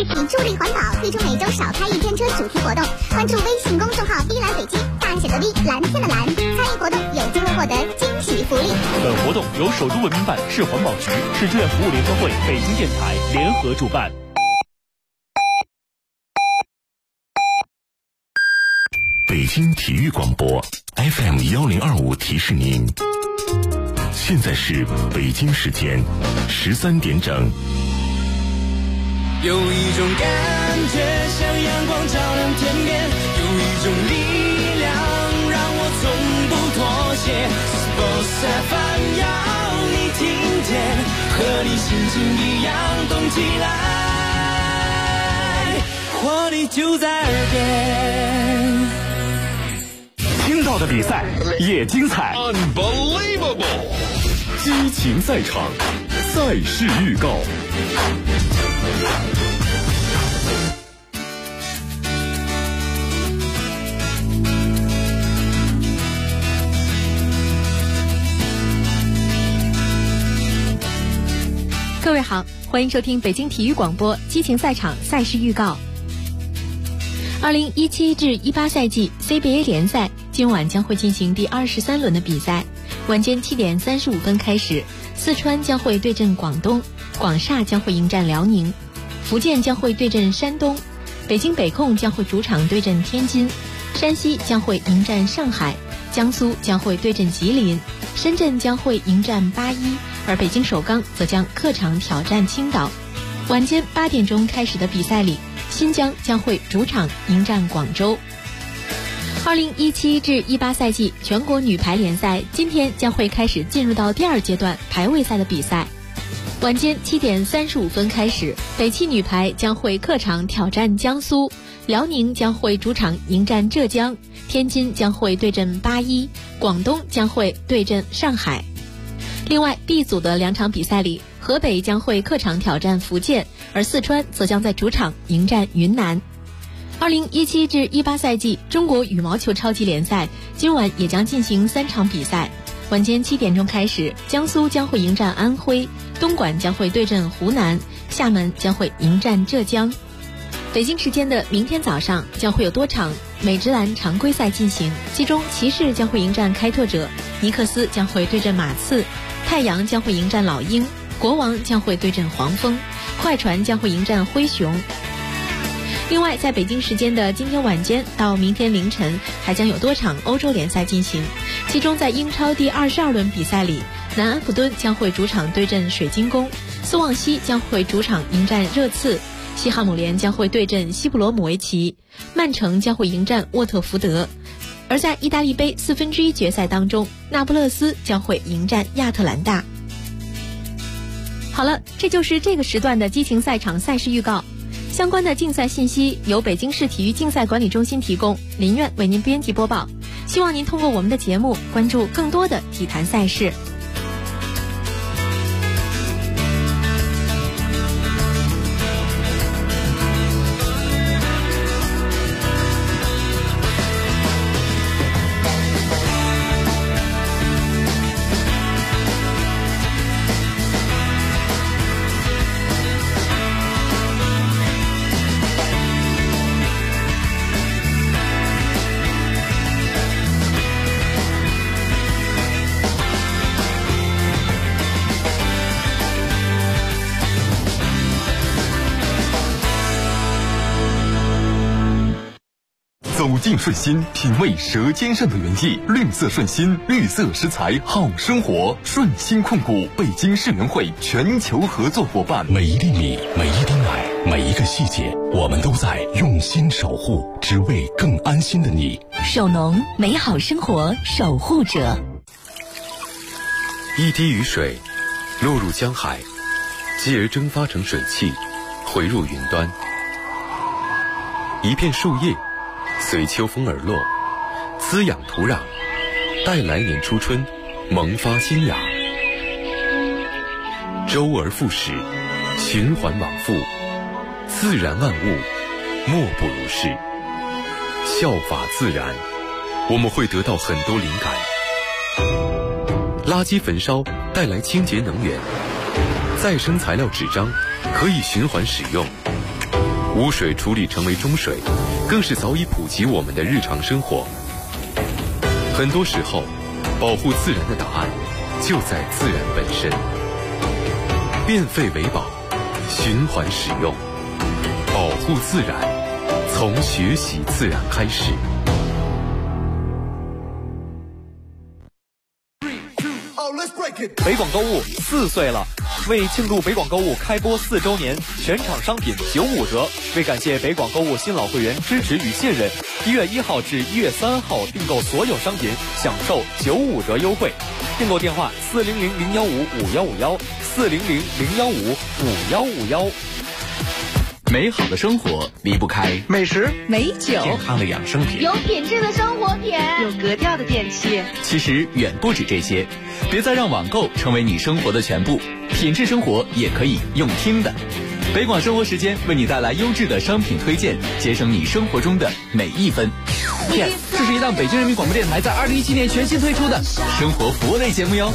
以助力环保推出每周少开一天车主题活动。关注微信公众号“碧蓝北京”，大写的 V， 蓝天的蓝，参与活动有机会获得惊喜福利。 本活动由首都文明办、市环保局、市志愿服务联合会、北京电台联合主办。 北京体育广播 FM1025 提示您，现在是北京时间13点整。 有一种感觉像阳光照亮天边，有一种力量让我从不妥协。Sports FM 要你听见，和你心情一样动起来，活力就在耳边。 听到的比赛也精彩 Unbelievable， 激情赛场，赛事预告。 各位好，欢迎收听北京体育广播激情赛场赛事预告。2017至18赛季 CBA 联赛今晚将会进行第23轮的比赛，晚间7点35分开始，四川将会对阵广东，广厦将会迎战辽宁，福建将会对阵山东，北京北控将会主场对阵天津，山西将会迎战上海，江苏将会对阵吉林，深圳将会迎战81，而北京首钢则将客场挑战青岛。晚间8点钟开始的比赛里，新疆将会主场迎战广州。2017至18赛季全国女排联赛今天将会开始进入到第2阶段排位赛的比赛。晚间7点35分开始，北汽女排将会客场挑战江苏，辽宁将会主场迎战浙江，天津将会对阵81，广东将会对阵上海。另外 B 组的2场比赛里，河北将会客场挑战福建，而四川则将在主场迎战云南。2017至18赛季中国羽毛球超级联赛今晚也将进行3场比赛。晚间7点钟开始，江苏将会迎战安徽，东莞将会对阵湖南，厦门将会迎战浙江。北京时间的明天早上将会有多场美职篮常规赛进行，其中骑士将会迎战开拓者，尼克斯将会对阵马刺，太阳将会迎战老鹰，国王将会对阵黄蜂，快船将会迎战灰熊。另外在北京时间的今天晚间到明天凌晨还将有多场欧洲联赛进行，其中在英超第22轮比赛里，南安普敦将会主场对阵水晶宫，斯旺西将会主场迎战热刺，西汉姆联将会对阵西布罗姆维奇，曼城将会迎战沃特福德。而在意大利杯1/4决赛当中，那不勒斯将会迎战亚特兰大。好了，这就是这个时段的激情赛场赛事预告。相关的竞赛信息由北京市体育竞赛管理中心提供，林苑为您编辑播报。希望您通过我们的节目关注更多的体坛赛事。 走进顺心，品味舌尖上的原意。绿色顺心，绿色食材好生活。顺心控股，北京市联会全球合作伙伴。每一粒米，每一滴奶，每一个细节，我们都在用心守护，只为更安心的你。 首农，美好生活守护者。 一滴雨水落入江海，继而蒸发成水汽，回入云端。一片树叶随秋风而落，滋养土壤，待来年初春萌发新芽。周而复始，循环往复，自然万物莫不如是。效法自然，我们会得到很多灵感。垃圾焚烧带来清洁能源，再生材料纸张可以循环使用。 污水处理成为中水，更是早已普及我们的日常生活。很多时候，保护自然的答案就在自然本身。变废为宝，循环使用，保护自然，从学习自然开始。 北广购物4岁了，为庆祝北广购物开播4周年，全场商品95折。为感谢北广购物新老会员支持与信任，1月1号至1月3号订购所有商品享受95折优惠。订购电话400-015-5151，400-015-5151。 美好的生活离不开美食、 美酒、 健康的养生品， 有品质的生活品， 有格调的电器。 其实远不止这些，别再让网购成为你生活的全部，品质生活也可以用听的。北广生活时间为你带来优质的商品推荐，节省你生活中的每一分。 Yes， 这是一档北京人民广播电台在2017年全新推出的生活服务类节目哟。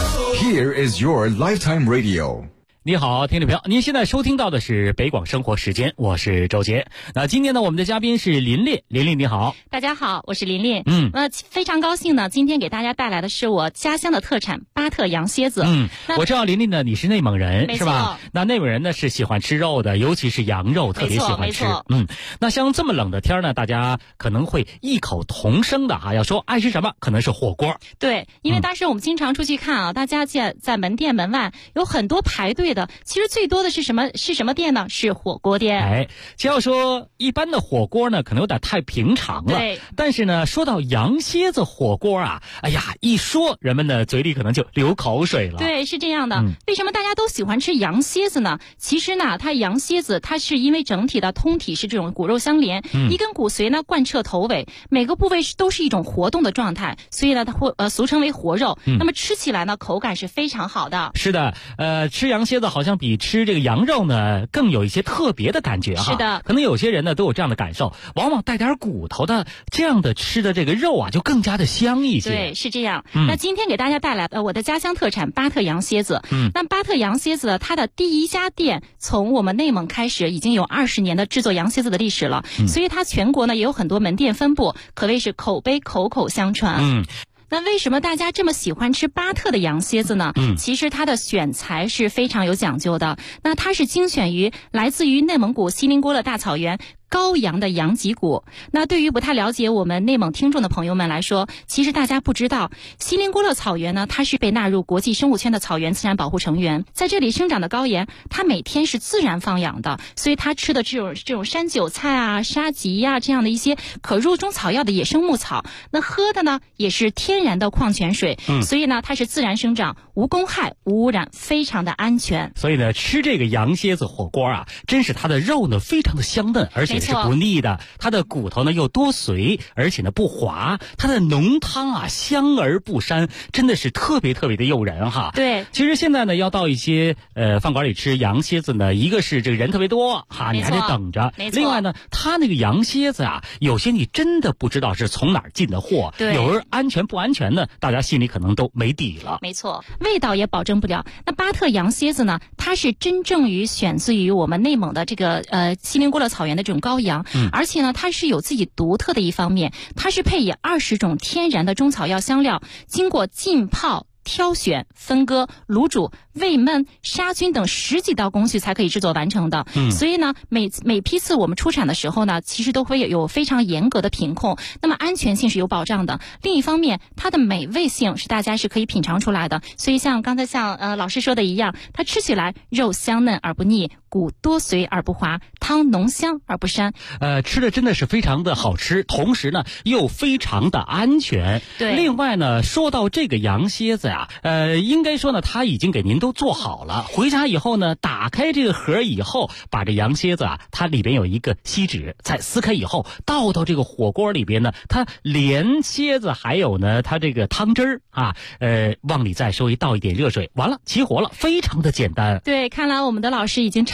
Here is your lifetime radio。 你好，听众朋友，您现在收听到的是北广生活时间，我是周杰。那今天呢，我们的嘉宾是琳琳，琳琳你好。 大家好，我是琳琳。非常高兴呢，今天给大家带来的是我家乡的特产巴特羊蝎子。 我知道琳琳呢，你是内蒙人是吧？那内蒙人呢是喜欢吃肉的，尤其是羊肉，特别喜欢吃。那像这么冷的天呢，大家可能会异口同声的要说爱吃什么，可能是火锅。 对，因为当时我们经常出去看大家在门店门外有很多排队的，其实最多的是什么店呢？是火锅店。 只要说一般的火锅呢，可能有点太平常了。 对。 但是呢，说到羊蝎子火锅一说人们的嘴里可能就流口水了。 对，是这样的。为什么大家都喜欢吃羊蝎子呢？其实呢，它羊蝎子它是因为整体的通体是这种骨肉相连，一根骨髓呢贯彻头尾，每个部位都是一种活动的状态，所以呢，它会俗称为活肉。那么吃起来呢，口感是非常好的。 是的，吃羊蝎子好像比吃这个羊肉呢更有一些特别的感觉是的， 可能有些人呢都有这样的感受，往往带点骨头的这样的吃的这个肉就更加的香一些。 对，是这样。那今天给大家带来我的家乡特产巴特羊蝎子。那巴特羊蝎子它的第一家店从我们内蒙开始，已经有20年的制作羊蝎子的历史了。所以它全国呢也有很多门店分布，可谓是口碑口口相传。那为什么大家这么喜欢吃巴特的羊蝎子呢？其实它的选材是非常有讲究的。那它是精选于来自于内蒙古锡林郭勒大草原羔羊的羊脊骨。那对于不太了解我们内蒙听众的朋友们来说，其实大家不知道，锡林郭勒草原呢，它是被纳入国际生物圈的草原自然保护成员。在这里生长的羔羊，它每天是自然放养的，所以它吃的这种山韭菜沙棘这样的一些可入中草药的野生牧草，那喝的呢也是天然的矿泉水。所以呢，它是自然生长，无公害无污染，非常的安全。 所以呢，吃这个羊蝎子火锅真是它的肉呢非常的香嫩，而且是不腻的，它的骨头呢又多髓，而且呢不滑，它的浓汤香而不膻，真的是特别特别的诱人对， 其实现在呢要到一些饭馆里吃羊蝎子呢，一个是这个人特别多你还得等着，另外呢它那个羊蝎子有些你真的不知道是从哪儿进的货，有人安全不安全呢，大家心里可能都没底了。 没错，味道也保证不了。那巴特羊蝎子呢，它是真正选自于我们内蒙的这个锡林郭勒草原的这种羔羊，而且呢它是有自己独特的一方面，它是配以20种天然的中草药香料，经过浸泡、挑选、分割、卤煮、煨焖、杀菌等10几道工序才可以制作完成的。所以呢，每批次我们出产的时候呢，其实都会有非常严格的品控，那么安全性是有保障的。另一方面，它的美味性是大家是可以品尝出来的。所以像刚才老师说的一样，它吃起来肉香嫩而不腻，骨多髓而不滑，汤浓香而不膻。 吃的真的是非常的好吃，同时呢又非常的安全。 对。 另外呢，说到这个羊蝎子应该说呢，它已经给您都做好了。回家以后呢，打开这个盒以后，把这羊蝎子它里边有一个锡纸，再撕开以后倒到这个火锅里边呢，它连蝎子还有呢它这个汤汁往里再稍微倒一点热水，完了起火了，非常的简单。 对，看来我们的老师已经尝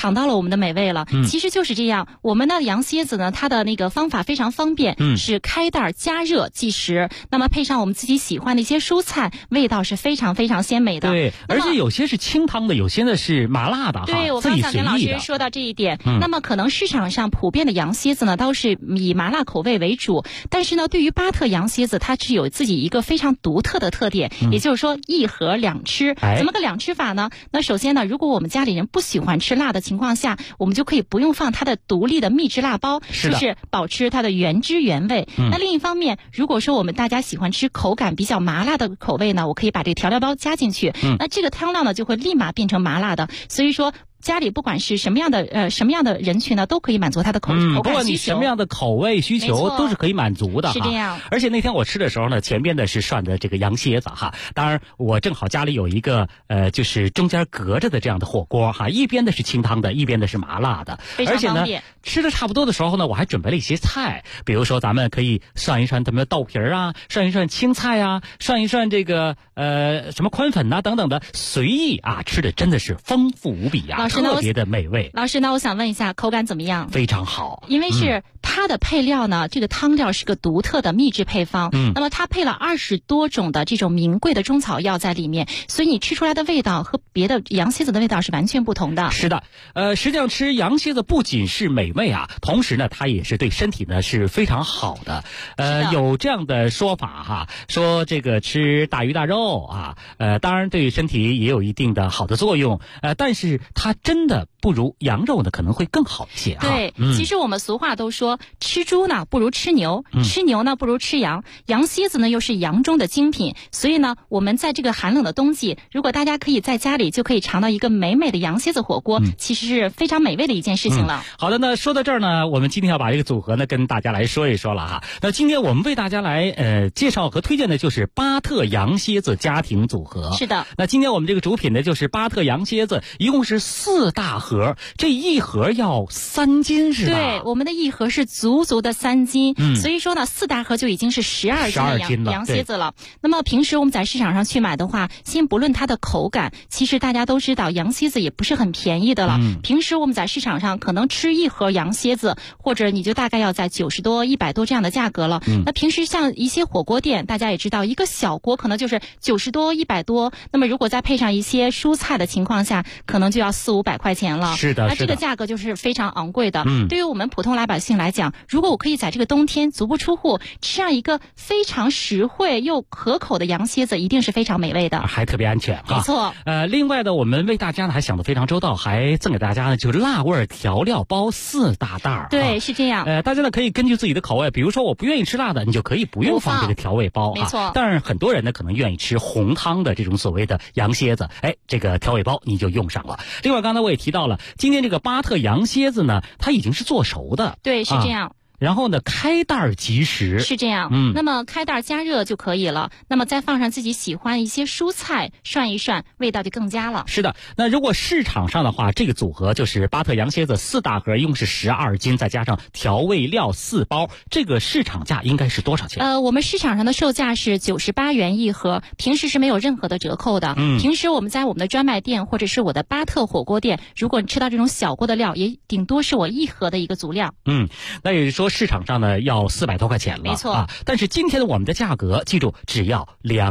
尝到了我们的美味了。其实就是这样，我们的羊蝎子呢，它的那个方法非常方便，是开袋加热即食，那么配上我们自己喜欢的一些蔬菜，味道是非常非常鲜美的。 对，而且有些是清汤的，有些呢是麻辣的， 对，我刚想跟老师说到这一点。那么可能市场上普遍的羊蝎子呢，都是以麻辣口味为主，但是呢，对于巴特羊蝎子，它是有自己一个非常独特的特点，也就是说一盒两吃。怎么个两吃法呢？那首先呢，如果我们家里人不喜欢吃辣的情况下，我们就可以不用放它的独立的秘制辣包，就是保持它的原汁原味。那另一方面，如果说我们大家喜欢吃口感比较麻辣的口味呢，我可以把这个调料包加进去，那这个汤料呢就会立马变成麻辣的。所以说家里不管是什么样的人群呢，都可以满足他的口感需求。 不管你什么样的口味需求都是可以满足的， 是这样。 而且那天我吃的时候呢，前边的是涮的这个羊蝎子哈，当然我正好家里有一个就是中间隔着的这样的火锅哈，一边的是清汤的，一边的是麻辣的，而且呢吃的差不多的时候呢，我还准备了一些菜，比如说咱们可以涮一涮咱们的豆皮啊，涮一涮青菜啊，涮一涮这个什么宽粉呐等等的，随意啊，吃的真的是丰富无比啊，特别的美味。 老师，那我想问一下，口感怎么样？ 非常好， 因为是它的配料呢，这个汤料是个独特的秘制配方，那么它配了20多种的这种名贵的中草药在里面，所以你吃出来的味道和别的羊蝎子的味道是完全不同的。 是的，实际上吃羊蝎子不仅是美味啊，同时呢，它也是对身体呢是非常好的。有这样的说法哈，说这个吃大鱼大肉啊，当然对身体也有一定的好的作用，但是它真的不如羊肉呢可能会更好一些啊。 对，其实我们俗话都说，吃猪呢不如吃牛，吃牛呢不如吃羊，羊蝎子呢又是羊中的精品，所以呢，我们在这个寒冷的冬季，如果大家可以在家里就可以尝到一个美美的羊蝎子火锅，其实是非常美味的一件事情了。 好的，那说到这儿呢，我们今天要把这个组合呢跟大家来说一说了哈。那今天我们为大家来介绍和推荐的就是巴特羊蝎子家庭组合。 是的， 那今天我们这个主品呢就是巴特羊蝎子，一共是4大盒，这一盒要3斤是吧？ 对，我们的一盒是足足的3斤，所以说呢，4大盒就已经是12斤的羊蝎子了。那么平时我们在市场上去买的话，先不论它的口感，其实大家都知道羊蝎子也不是很便宜的了。平时我们在市场上可能吃一盒羊蝎子，或者你就大概要在90多、100多这样的价格了。那平时像一些火锅店，大家也知道，一个小锅可能就是90多、100多，那么如果再配上一些蔬菜的情况下，可能就要400、500块钱了。 是的， 那这个价格就是非常昂贵的。对于我们普通老百姓来讲，如果我可以在这个冬天足不出户吃上一个非常实惠又可口的羊蝎子，一定是非常美味的， 还特别安全。 没错。 另外呢，我们为大家呢还想得非常周到，还赠给大家呢就是辣味调料包4大袋。 对，是这样。 大家呢可以根据自己的口味，比如说我不愿意吃辣的，你就可以不用放这个调味包。 没错。 但是很多人呢可能愿意吃红汤的这种所谓的羊蝎子，这个调味包你就用上了。另外刚才我也提到了，今天这个巴特羊蝎子呢，它已经是做熟的。 对，是这样。 然后呢，开袋即食， 是这样。那么开袋加热就可以了。那么再放上自己喜欢一些蔬菜，涮一涮，味道就更佳了。 是的。那如果市场上的话，这个组合就是巴特羊蝎子4大盒，一共是12斤，再加上调味料4包，这个市场价应该是多少钱？ 我们市场上的售价是98元一盒，平时是没有任何的折扣的。平时我们在我们的专卖店或者是我的巴特火锅店，如果你吃到这种小锅的料，也顶多是我一盒的一个足量。 那也就是说市场上呢要400多块钱了， 没错但是今天的我们的价格，记住只要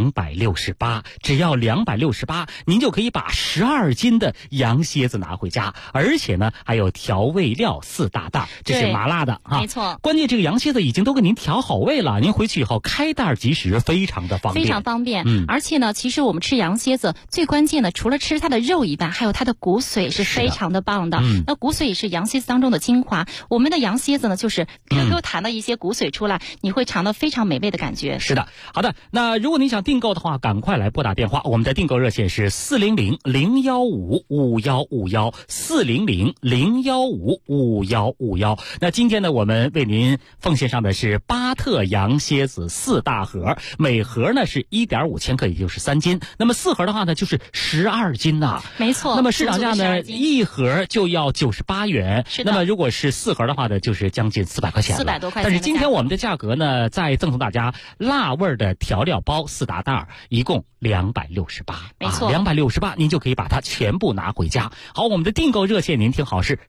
268，只要268，您就可以把12斤的羊蝎子拿回家，而且呢还有调味料4大袋，这是麻辣的没错。 关键这个羊蝎子已经都给您调好味了，您回去以后开袋即食，非常的方便， 非常方便。而且呢，其实我们吃羊蝎子最关键的，除了吃它的肉以外，还有它的骨髓是非常的棒的。那骨髓也是羊蝎子当中的精华。我们的羊蝎子呢，就是又弹了一些骨髓出来，你会尝到非常美味的感觉。 是的，好的。那如果您想订购的话，赶快来拨打电话，我们的订购热线是400-015-5151，400-015-5151。那今天呢，我们为您奉献上的是巴特羊蝎子4大盒，每盒呢是1.5千克，也就是3斤。那么4盒的话呢，就是12斤呐。 没错。 那么市场价呢，一盒就要98元。 是的。 那么如果是4盒的话呢，就是将近400块。 块钱了 ，400多块钱。 但是今天我们的价格呢，再赠送大家辣味的调料包4大袋，一共268。 没错 ，268您就可以把它全部拿回家。好，我们的订购热线您听好是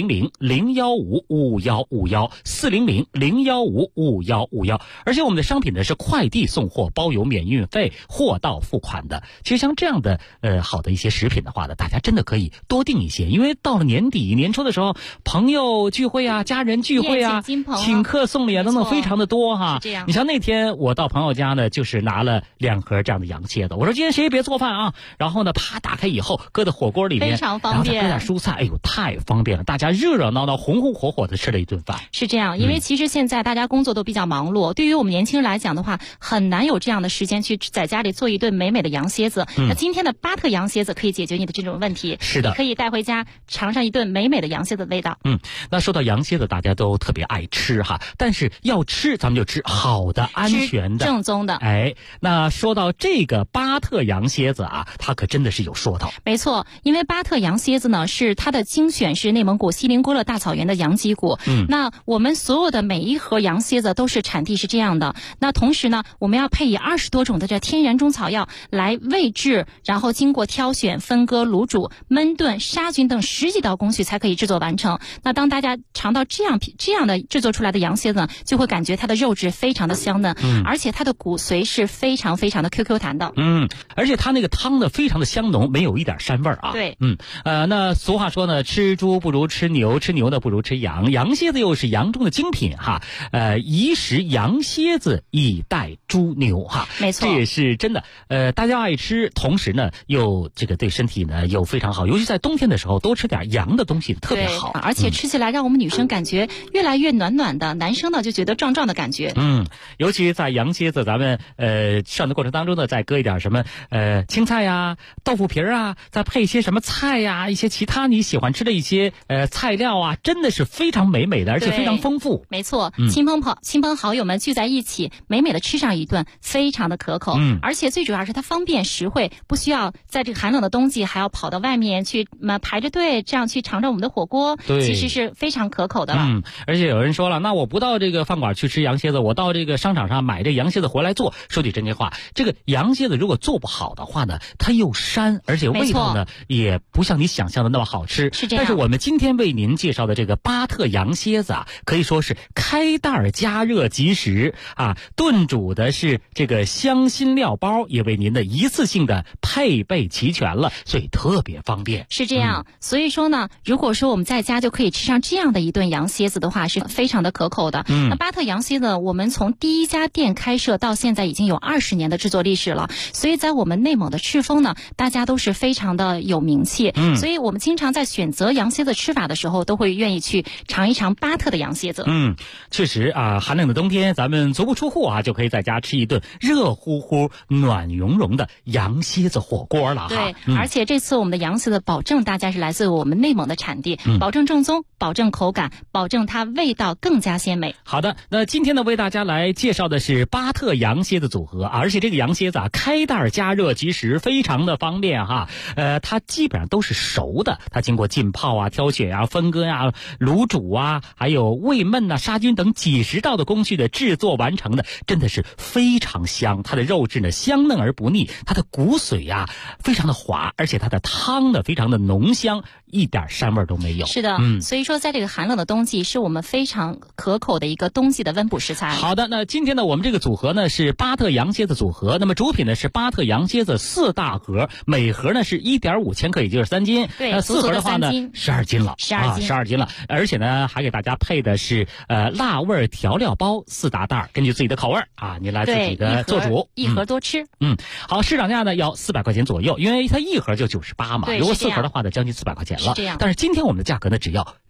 400-015-5151，400-015-5151。而且我们的商品呢是快递送货，包邮免运费，货到付款的。其实像这样的好的一些食品的话呢，大家真的可以多订一些，因为到了年底年初的时候，朋友聚会啊，家人聚会啊，请客送礼啊等等非常的多哈。 这样， 你像那天我到朋友家呢，就是拿了2盒这样的羊蝎子，我说今天谁也别做饭啊，然后呢啪打开以后搁在火锅里面， 非常方便， 然后再搁点蔬菜，哎呦太方便了，大家热热闹闹红红火火的吃了一顿饭。 是这样，因为其实现在大家工作都比较忙碌，对于我们年轻人来讲的话，很难有这样的时间去在家里做一顿美美的羊蝎子。那今天的巴特羊蝎子可以解决你的这种问题。 是的， 你可以带回家尝上一顿美美的羊蝎子的味道。 那说到羊蝎子，大家都特别爱吃哈，但是要吃咱们就吃好的、安全的、 正宗的。 哎，那说到这个巴特羊蝎子啊，它可真的是有说头。 没错，因为巴特羊蝎子呢，是它的精选是内蒙古锡林郭勒大草原的羊脊骨。那我们所有的每一盒羊蝎子都是产地是这样的。那同时呢，我们要配以20多种的这天然中草药来味制，然后经过挑选、分割、卤煮、焖炖、杀菌等10几道工序才可以制作完成。那当大家尝到这样的制作出来的羊蝎子呢，就会感觉它的肉质非常的香嫩，而且它的骨髓是非常非常的 QQ 弹的。 而且它那个汤呢非常的香浓，没有一点膻味啊。 对， 那俗话说呢，吃猪不如吃牛，吃牛的不如吃羊，羊蝎子又是羊中的精品哈。宜食羊蝎子以待猪牛哈。 没错， 这也是真的。大家爱吃，同时呢又这个对身体呢又非常好，尤其在冬天的时候多吃点羊的东西特别好。 而且吃起来让我们女生感觉越来越暖暖的，男生呢就觉得壮壮的感觉。 尤其在羊蝎子咱们涮的过程当中呢，再搁一点什么青菜呀、豆腐皮啊，再配一些什么菜呀、一些其他你喜欢吃的一些菜料啊，真的是非常美美的，而且非常丰富。 没错，亲朋好友们聚在一起，美美的吃上一顿，非常的可口。而且最主要是它方便实惠，不需要在这个寒冷的冬季还要跑到外面去排着队，这样去尝尝我们的火锅，其实是非常可口的了。 而且有人说了，那我不到这个饭馆去吃羊蝎子，我到这个商场上买这羊蝎子回来做。说句真心话，这个羊蝎子如果做不好的话呢，它又膻，而且味道呢也不像你想象的那么好吃。 是这样。 但是我们今天为您介绍的这个巴特羊蝎子啊，可以说是开袋加热即食啊，炖煮的是这个香辛料包，也为您的一次性的配备齐全了，所以特别方便。 是这样。所以说呢，如果说我们在家就可以吃上这样的一顿羊蝎子的话，是非常的可口的。那巴特羊蝎子，我们从第一家店开设到现在已经有20年的制作历史了，所以在我们内蒙的赤峰呢，大家都是非常的有名气。所以我们经常在选择羊蝎子吃法的时候，都会愿意去尝一尝巴特的羊蝎子。 确实啊，寒冷的冬天咱们足不出户啊，就可以在家吃一顿热乎乎、暖融融的羊蝎子火锅了哈。 对，而且这次我们的羊蝎子保证大家是来自我们内蒙的产地，保证正宗，保证口感，保证它味道更加鲜美。 好的，那今天呢为大家来介绍的是巴特羊蝎子组合，而且这个羊蝎子啊开袋加热即食，非常的方便哈。它基本上都是熟的，它经过浸泡啊、挑选啊、分割啊、卤煮啊，还有煨焖啊、杀菌等几十道的工序的制作完成的，真的是非常香。它的肉质呢香嫩而不腻，它的骨髓啊非常的滑，而且它的汤呢非常的浓香，一点膻味都没有。 是的，所以说在这个寒冷的冬季，是我们非常可口的一个冬季的温补食材。 好的，那今天呢我们这个组合呢是巴特羊蝎子组合，那么主品呢是巴特羊蝎子4大盒，每盒呢是1.5千克，也就是3斤。 对 ，4盒的话呢12斤了，12斤了，而且呢还给大家配的是辣味调料包4大袋，根据自己的口味啊，您来自己的做主， 一盒多吃。 好，市场价呢要400块钱左右，因为它一盒就98嘛，如果4盒的话呢将近400块钱了。但是今天我们的价格呢只要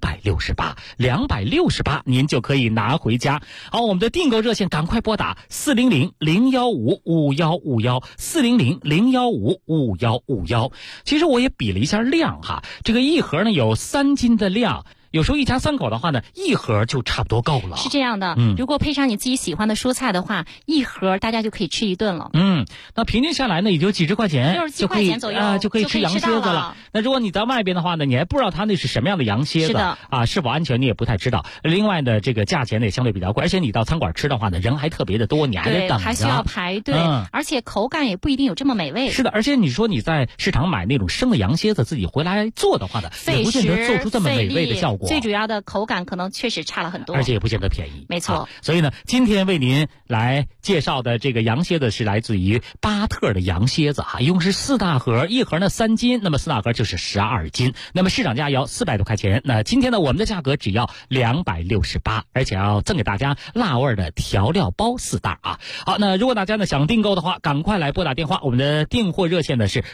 268，您就可以拿回家。好，我们的订购热线赶快拨打400-015-5151，400-015-5151。其实我也比了一下量哈，这个一盒呢有3斤的量。 有时候一家3口的话呢，1盒就差不多够了。 是这样的，如果配上你自己喜欢的蔬菜的话，1盒大家就可以吃1顿了。 那平均下来呢，也就几十块钱 ，67块钱左右就可以吃羊蝎子了。那如果你在外边的话呢，你还不知道它那是什么样的羊蝎子， 是的是否安全你也不太知道。另外呢，这个价钱呢也相对比较贵，而且你到餐馆吃的话呢，人还特别的多，你还得等着， 还需要排队，而且口感也不一定有这么美味。 是的，而且你说你在市场买那种生的羊蝎子自己回来做的话呢，也不见得做出这么美味的效果。 最主要的口感可能确实差了很多， 而且也不见得便宜。 没错。 所以呢，今天为您来介绍的这个羊蝎子是来自于巴特的羊蝎子一共是4大盒，1盒呢3斤，那么4大盒就是12斤，那么市场价要400多块钱。那今天呢，我们的价格只要268，而且要赠给大家辣味的调料包4袋好，那如果大家呢想订购的话，赶快来拨打电话，我们的订货热线呢是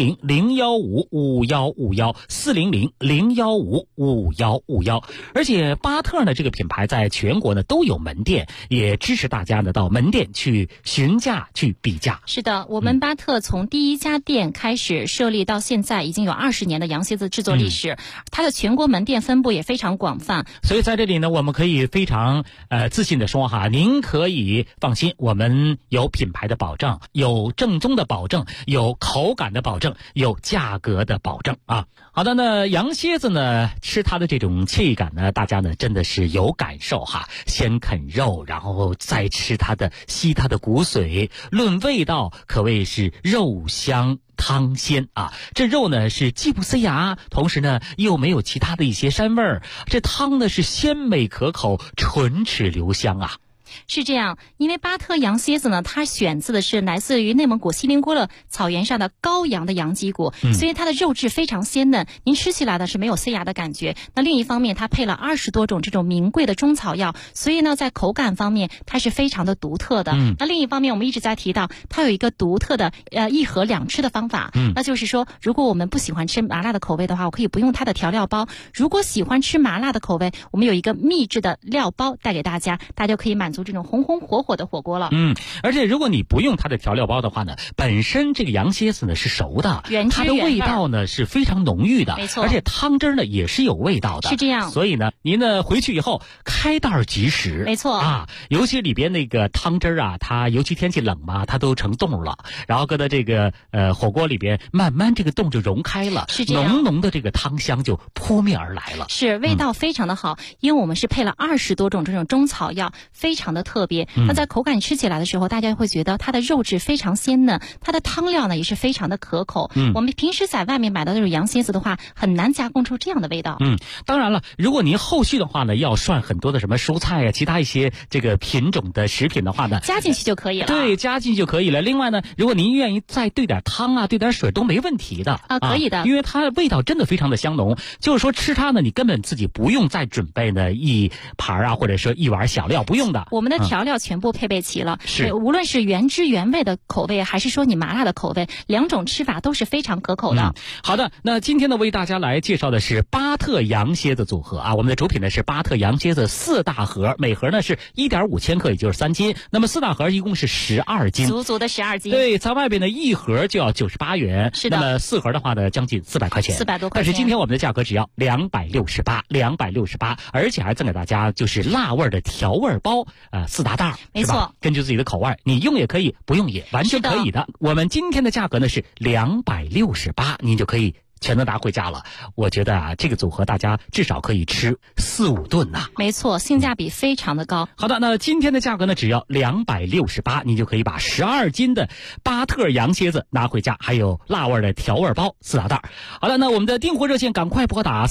400-015-5151，400-015-5151。而且巴特呢这个品牌在全国呢都有门店，也支持大家呢到门店去询价去比价。 是的，我们巴特从第1家店开始设立到现在已经有20年的羊蝎子制作历史，它的全国门店分布也非常广泛。 所以在这里呢，我们可以非常自信的说您可以放心，我们有品牌的保证，有正宗的保证，有口感的保证，有价格的保证好的，那羊蝎子呢，吃它的这种气感呢，大家呢真的是有感受先啃肉，然后再吸它的骨髓，论味道可谓是肉香汤鲜这肉呢是既不塞牙，同时呢又没有其他的一些膻味儿，这汤呢是鲜美可口，唇齿留香是这样，因为巴特羊蝎子呢，它选自的是来自于内蒙古锡林郭勒草原上的羔羊的羊脊骨，所以它的肉质非常鲜嫩，您吃起来呢是没有塞牙的感觉。那另一方面，它配了20多种这种名贵的中草药，所以呢在口感方面它是非常的独特的。那另一方面，我们一直在提到它有一个独特的1盒2吃的方法，那就是说，如果我们不喜欢吃麻辣的口味的话，我可以不用它的调料包；如果喜欢吃麻辣的口味，我们有一个秘制的料包带给大家，大家就可以满足这种红红火火的火锅了。 而且如果你不用它的调料包的话呢，本身这个羊蝎子呢是熟的，它的味道呢是非常浓郁的， 没错， 而且汤汁呢也是有味道的， 是这样。 所以呢，您呢回去以后开袋即食， 没错尤其里边那个汤汁它尤其天气冷嘛，它都成冻了，然后搁到这个火锅里边，慢慢这个冻就溶开了， 是这样， 浓浓的这个汤香就扑面而来了， 是味道非常的好，因为我们是配了20多种这种中草药，非常的特别。那在口感吃起来的时候，大家会觉得它的肉质非常鲜嫩，它的汤料呢也是非常的可口。我们平时在外面买到这种羊蝎子的话，很难加工出这样的味道。 当然了，如果您后续的话呢，要涮很多的什么蔬菜其他一些这个品种的食品的话呢， 加进去就可以了。 对，加进去就可以了。另外呢，如果您愿意再兑点汤兑点水都没问题的可以的， 因为它的味道真的非常的香浓。就是说吃它呢，你根本自己不用再准备呢一盘或者说一碗小料，不用的。 我们的调料全部配备齐了， 是无论是原汁原味的口味，还是说你麻辣的口味，2种吃法都是非常可口的。 好的，那今天呢为大家来介绍的是巴特羊蝎子组合我们的主品呢是巴特羊蝎子4大盒，每盒呢是1.5千克，也就是3斤，那么4大盒一共是12斤， 足足的12斤。 对，在外边呢1盒就要98元， 是的， 那么4盒的话呢将近400块钱 ，400多块钱。 但是今天我们的价格只要268，而且还赠给大家就是辣味的调味包4大袋， 没错， 根据自己的口味，你用也可以，不用也完全可以的。我们今天的价格呢是268，您就可以全都拿回家了。我觉得这个组合大家至少可以吃4-5顿没错，性价比非常的高。 好的，那今天的价格呢只要268，您就可以把12斤的巴特羊蝎子拿回家，还有辣味的调味包4大袋。好了，那我们的订货热线赶快拨打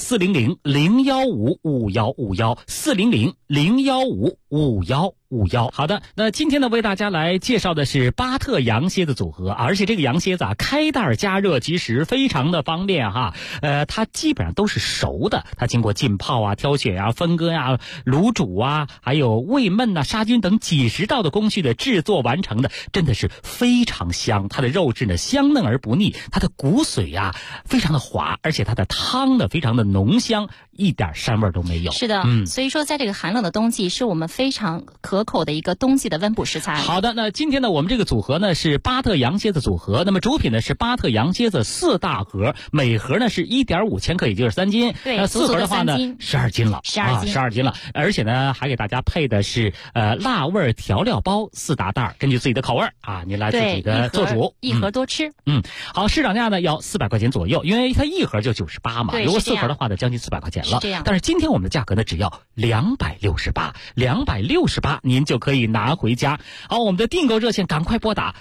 400-015-5151，400-015-5151。好的，那今天呢为大家来介绍的是巴特羊蝎子组合，而且这个羊蝎子开袋加热即食，非常的方便它基本上都是熟的，它经过浸泡挑选分割卤煮还有煨焖杀菌等几十道的工序的制作完成的，真的是非常香。它的肉质呢香嫩而不腻，它的骨髓非常的滑，而且它的汤呢非常的浓香， 一点膻味都没有。 是的，所以说在这个寒冷的冬季，是我们非常可口的一个冬季的温补食材。 好的，那今天呢，我们这个组合呢是巴特羊蝎子组合，那么主品呢是巴特羊蝎子4大盒，每盒呢是1.5千克，也就是3斤。 对， 那4盒的话呢12斤了，12斤了，而且呢还给大家配的是辣味调料包4大袋，根据自己的口味啊，您来自己的做主， 一盒多吃。 好，市场价呢要400块钱左右，因为它一盒就98嘛，如果4盒的话呢，将近400块钱了。但是今天我们的价格呢只要268，您就可以拿回家。好，我们的订购热线赶快拨打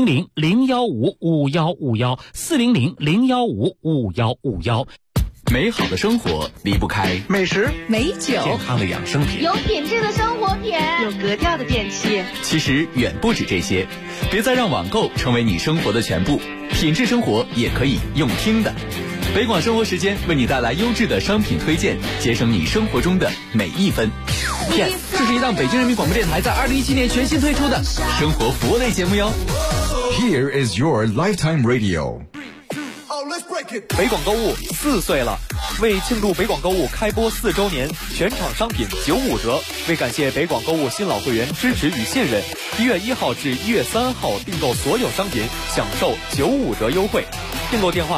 400-015-5151，400-015-5151。 美好的生活离不开美食、 美酒、 健康的养生品、 有品质的生活品、 有格调的电器。 其实远不止这些，别再让网购成为你生活的全部，品质生活也可以用听的。北广生活时间为你带来优质的商品推荐，节省你生活中的每一分。Yes， 这是一档北京人民广播电台在2017年全新推出的生活服务类节目哟。 Here is your lifetime radio。 北广购物4岁了，为庆祝北广购物开播4周年，全场商品95折。为感谢北广购物新老会员支持与信任，1月1号至1月3号订购所有商品享受95折优惠。订购电话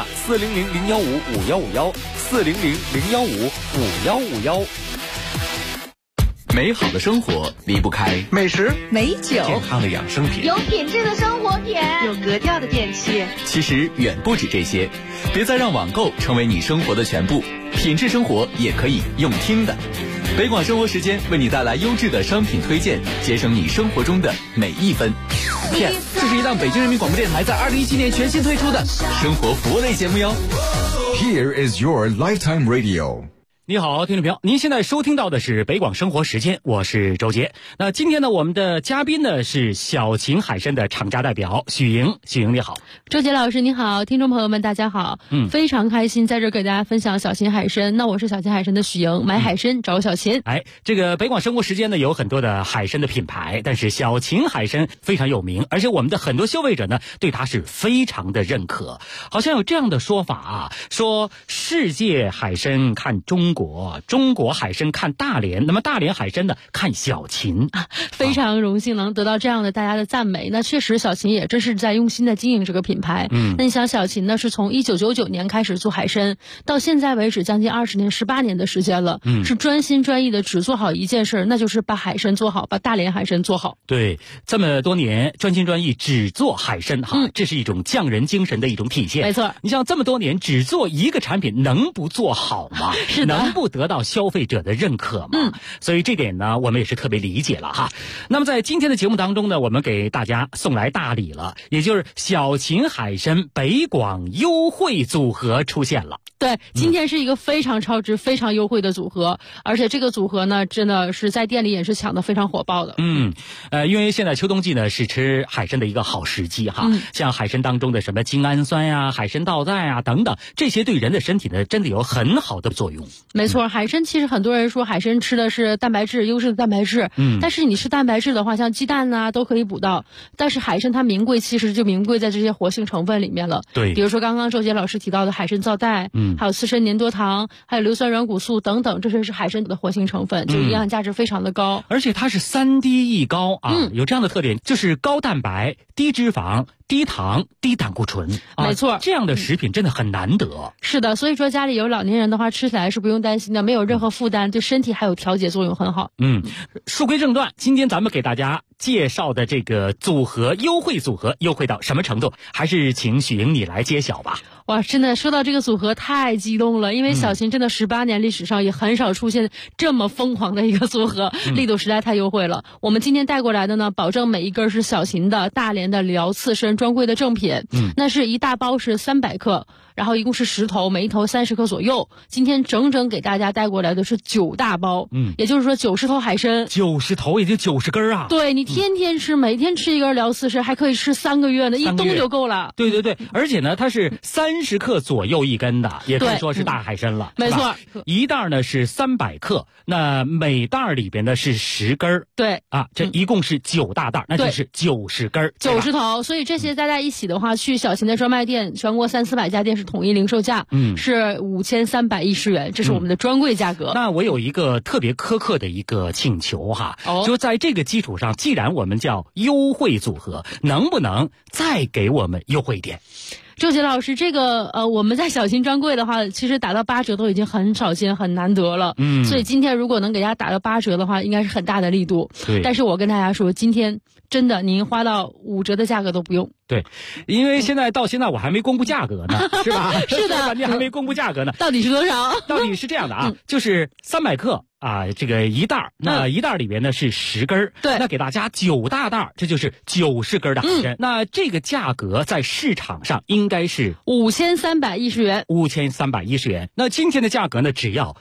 400-015-5151，400-015-5151。 美好的生活离不开美食、 美酒、 健康的养生品、 有品质的生活品、 有格调的电器。 其实远不止这些，别再让网购成为你生活的全部，品质生活也可以用听的。北广生活时间为你带来优质的商品推荐，节省你生活中的每一分。Yes， 这是一档北京人民广播电台在2017年全新推出的生活服务类节目哟。 Here is your lifetime radio。 你好，听众朋友，您现在收听到的是北广生活时间，我是周杰。那今天呢，我们的嘉宾呢是小秦海参的厂家代表许莹。许莹你好。 周杰老师你好，听众朋友们大家好。非常开心在这给大家分享小秦海参。那我是小秦海参的许莹，买海参找小秦。 这个北广生活时间呢有很多的海参的品牌，但是小秦海参非常有名，而且我们的很多消费者呢对它是非常的认可。好像有这样的说法啊，说世界海参看中国，中国海参看大连，那么大连海参呢看小秦。 非常荣幸能得到这样的大家的赞美。那确实小秦也真是在用心的经营这个品牌。那你想小秦呢是从1999年开始做海参，到现在为止将近20年18年的时间了，是专心专意的只做好一件事，那就是把海参做好，把大连海参做好。 对，这么多年专心专意只做海参这是一种匠人精神的一种体现。 没错， 你像这么多年只做一个产品，能不做好吗？ 是的， 能不得到消费者的认可吗？所以这点呢我们也是特别理解了哈。那么在今天的节目当中呢，我们给大家送来大礼了，也就是小秦海参北广优惠组合出现了。 对，今天是一个非常超值非常优惠的组合，而且这个组合呢真的是在店里也是抢得非常火爆的。 因为现在秋冬季呢是吃海参的一个好时机哈。像海参当中的什么精氨酸呀、海参皂苷啊等等，这些对人的身体呢真的有很好的作用。 没错，海参其实很多人说海参吃的是蛋白质，优质的蛋白质。但是你吃蛋白质的话，像鸡蛋啊都可以补到，但是海参它名贵其实就名贵在这些活性成分里面了。 对， 比如说刚刚周杰老师提到的海参皂苷，还有刺参粘多糖，还有硫酸软骨素等等，这些是海参的活性成分，就营养价值非常的高。 而且它是3低一高啊，有这样的特点，就是高蛋白、低脂肪、低糖、低胆固醇。 没错， 这样的食品真的很难得。 是的，所以说家里有老年人的话，吃起来是不用担心的，没有任何负担，对身体还有调节作用很好。 书归正传，今天咱们给大家介绍的这个组合优惠组合优惠到什么程度，还是请许莹你来揭晓吧。 哇，真的说到这个组合太激动了，因为小秦真的18年历史上也很少出现这么疯狂的一个组合，力度实在太优惠了。我们今天带过来的呢，保证每一根是小秦的大连的辽刺参专柜的正品。那是一大包是300克，然后一共是10头，每一头30克左右。今天整整给大家带过来的是9大包，也就是说90头海参 ，90头也就90根啊。 对，你天天吃，每天吃一根辽刺参，还可以吃3个月呢，一冬就够了。 对对对，而且呢，它是30克左右一根的，也可以说是大海参了。 没错， 一袋呢是300克，那每袋里边呢是10根。 对啊，这一共是9大袋，那就是90根，90 头。所以这些加在一起的话，去小秦的专卖店，全国300-400家店是统一零售价，是5310元，这是我们的专柜价格。 那我有一个特别苛刻的一个请求哈，就在这个基础上，既然我们叫优惠组合，能不能再给我们优惠一点？ 周杰老师，这个我们在小型专柜的话，其实打到8折都已经很少见、很难得了。所以今天如果能给大家打到8折的话，应该是很大的力度。 对。 但是我跟大家说，今天真的您花到5折的价格都不用。 对，因为到现在我还没公布价格呢，是吧？ 是的， 你还没公布价格呢。 到底是多少？ 到底是这样的啊，就是300克。这个一袋，那一袋里边呢是10根， 对， 那给大家9大袋，这就是90根的海参。那这个价格在市场上应该是 5310元 ，5310元。那今天的价格呢，只要